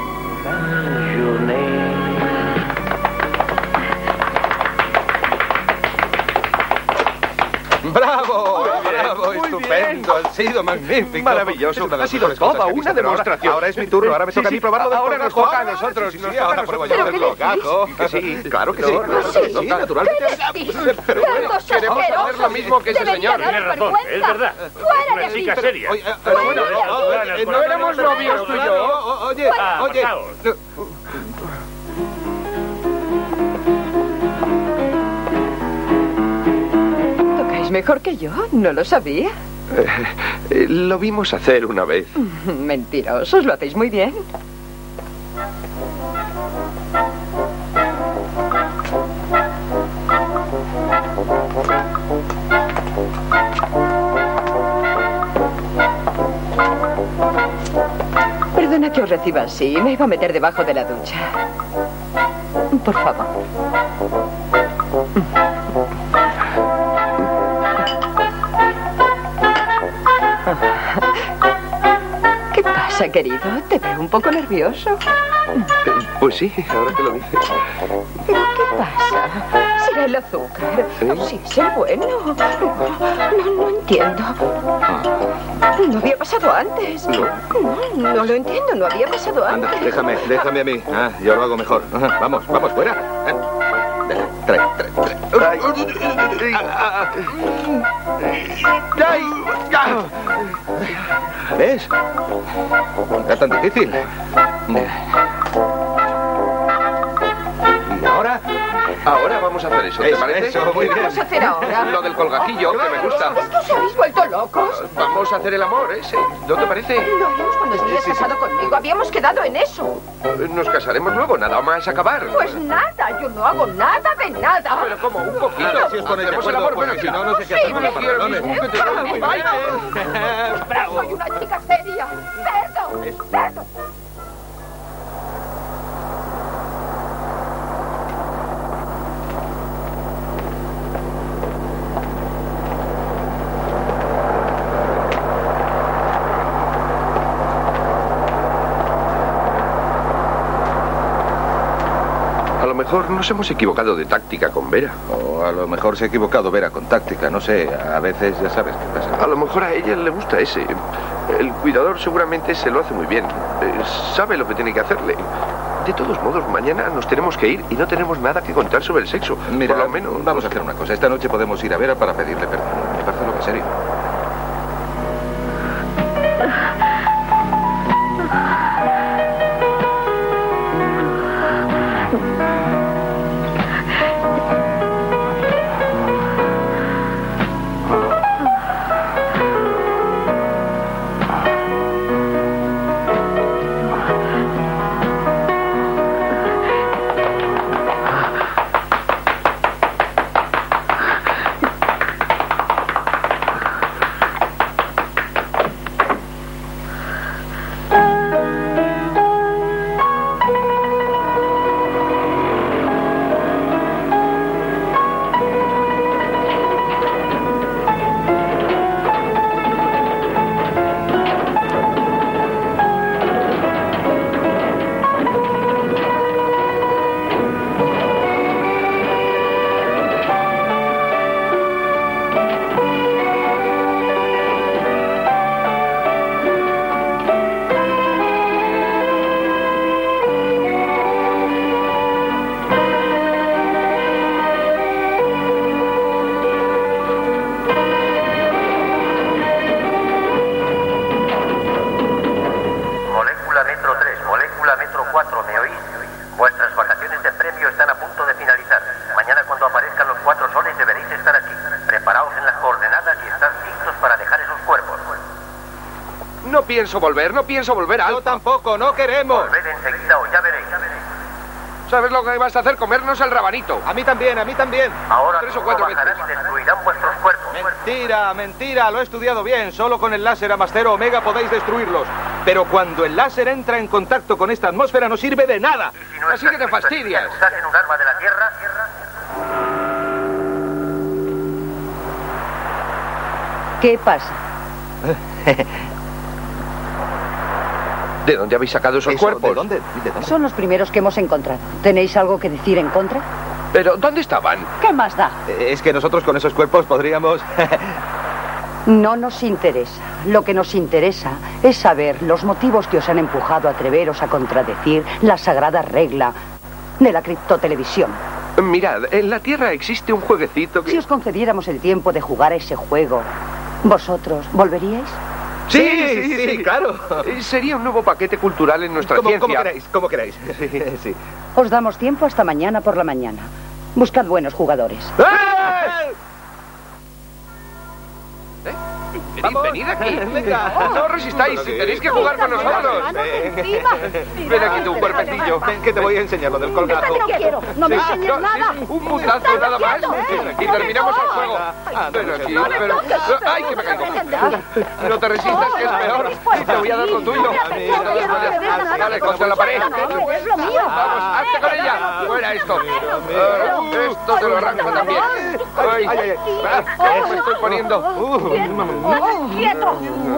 ¡Bravo! ¡Bravo! ¡Estupendo! Ha sido magnífico. Maravilloso. Ha sido toda una demostración. Ahora es mi turno. Ahora me toca a mí probarlo. Ahora nos toca a nosotros. Sí, ahora pruebo yo el colgajo. Sí, claro que sí. Sí, naturalmente. Pero bueno, queremos hacer lo mismo que ese señor. Tiene razón, es verdad. ¡Fuera de aquí! Chica seria. Pero bueno, no éramos novios tú y yo. Oye, oye. Mejor que yo, no lo sabía. Eh, eh, lo vimos hacer una vez. Mentirosos, lo hacéis muy bien. Perdona que os reciba así, me iba a meter debajo de la ducha. Por favor. ¿Qué pasa, querido? Te veo un poco nervioso. Pues sí, ahora que lo dices. ¿Pero qué pasa? ¿Será el azúcar? ¿Sí? Oh, sí, es el bueno. No, no entiendo. No había pasado antes. No. No, no lo entiendo, no había pasado antes. Anda, déjame, déjame a mí. Ah, yo lo hago mejor. Vamos, vamos, fuera. Trae, trae, trae. ¿Ves? No era tan difícil. ¿Y ahora? Ahora vamos a hacer eso, ¿te Eso, parece? eso, muy ¿Qué bien. vamos a hacer ahora? Lo del colgajillo, que me gusta. ¿Es que os habéis vuelto locos? Vamos a hacer el amor ese, ¿no te parece? Lo haríamos cuando estuvieras Sí, sí, sí. casado conmigo. Habíamos quedado en eso. Nos casaremos luego, nada más acabar. Pues nada, yo no hago nada de nada. Pero como un poquito. Nada, si os ponéis de Hacemos el acuerdo, amor, porque ven si aquí. no, no sé qué hacer con los Sí, quiero pantalones. mismo que te haga muy baile. Soy una chica seria. Cerdo, cerdo. A lo mejor nos hemos equivocado de táctica con Vera. O a lo mejor se ha equivocado Vera con táctica, no sé. A veces ya sabes qué pasa. A lo mejor a ella le gusta ese. El cuidador seguramente se lo hace muy bien. Eh, Sabe lo que tiene que hacerle. De todos modos, mañana nos tenemos que ir y no tenemos nada que contar sobre el sexo. Mira, Por lo menos vamos a hacer una cosa. Esta noche podemos ir a Vera para pedirle perdón. Me parece lo que serio. pienso volver, no pienso volver a Alfa. Yo tampoco, no queremos. Volved enseguida o ya veréis. ¿Sabes lo que vas a hacer? Comernos el rabanito. A mí también, a mí también. Ahora Tres o cuatro veces. bajarán y destruirán vuestros cuerpos. Mentira, mentira, lo he estudiado bien. Solo con el láser Amastero Omega podéis destruirlos. Pero cuando el láser entra en contacto con esta atmósfera no sirve de nada. Si Así que te fastidias. en un arma de la Tierra, ¿Qué pasa? ¿De dónde habéis sacado esos Eso, cuerpos? ¿de dónde? ¿De dónde? Son los primeros que hemos encontrado. ¿Tenéis algo que decir en contra? ¿Pero dónde estaban? ¿Qué más da? Es que nosotros con esos cuerpos podríamos... No nos interesa. Lo que nos interesa es saber los motivos que os han empujado a atreveros a contradecir la sagrada regla de la criptotelevisión. Mirad, en la Tierra existe un jueguecito que... Si os concediéramos el tiempo de jugar a ese juego, ¿vosotros volveríais? Sí, sí, sí, sí, claro. Sería un nuevo paquete cultural en nuestra Como, ciencia. como queráis, como queráis. Sí, sí. Os damos tiempo hasta mañana por la mañana. Buscad buenos jugadores. ¡Eh! Venid, venid aquí. Venga. No resistáis, tenéis que jugar con nosotros. Ven aquí tu cuerpecillo. Ven que te voy a enseñar lo del colgajo. No quiero, no me enseñes nada. Un putazo nada más. Y terminamos el juego. Ven aquí, pero... ¡Ay, que me caigo! No te resistas, que es peor. Te voy a dar lo tuyo. Dale, contra la pared. Vamos, hazte con ella. Fuera esto. Esto te lo arranco también. Ay, ay, ay. Me estoy poniendo. ¡Quieto!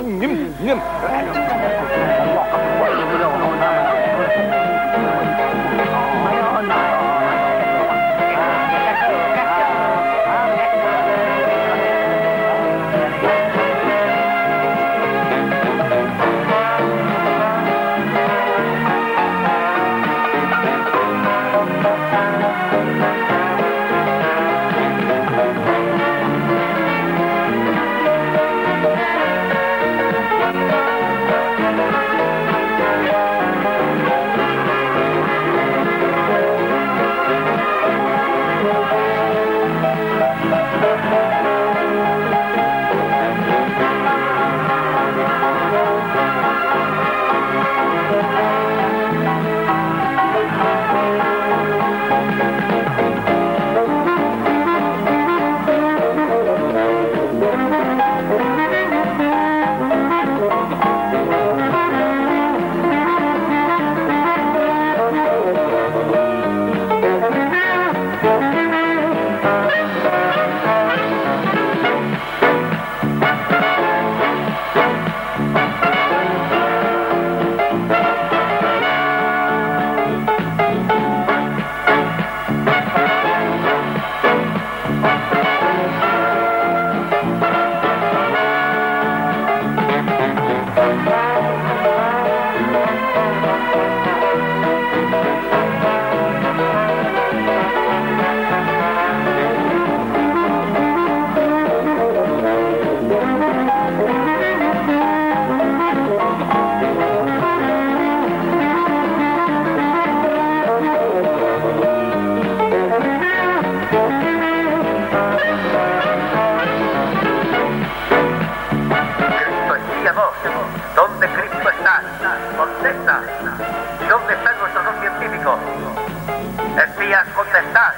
Espías, contestad.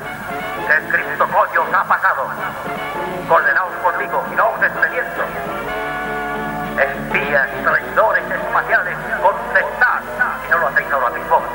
¿Qué Cristo coño os ha pasado? Coordenaos conmigo y no os despedirlo. Espías, traidores espaciales, contestad. Si no lo hacéis ahora mismo,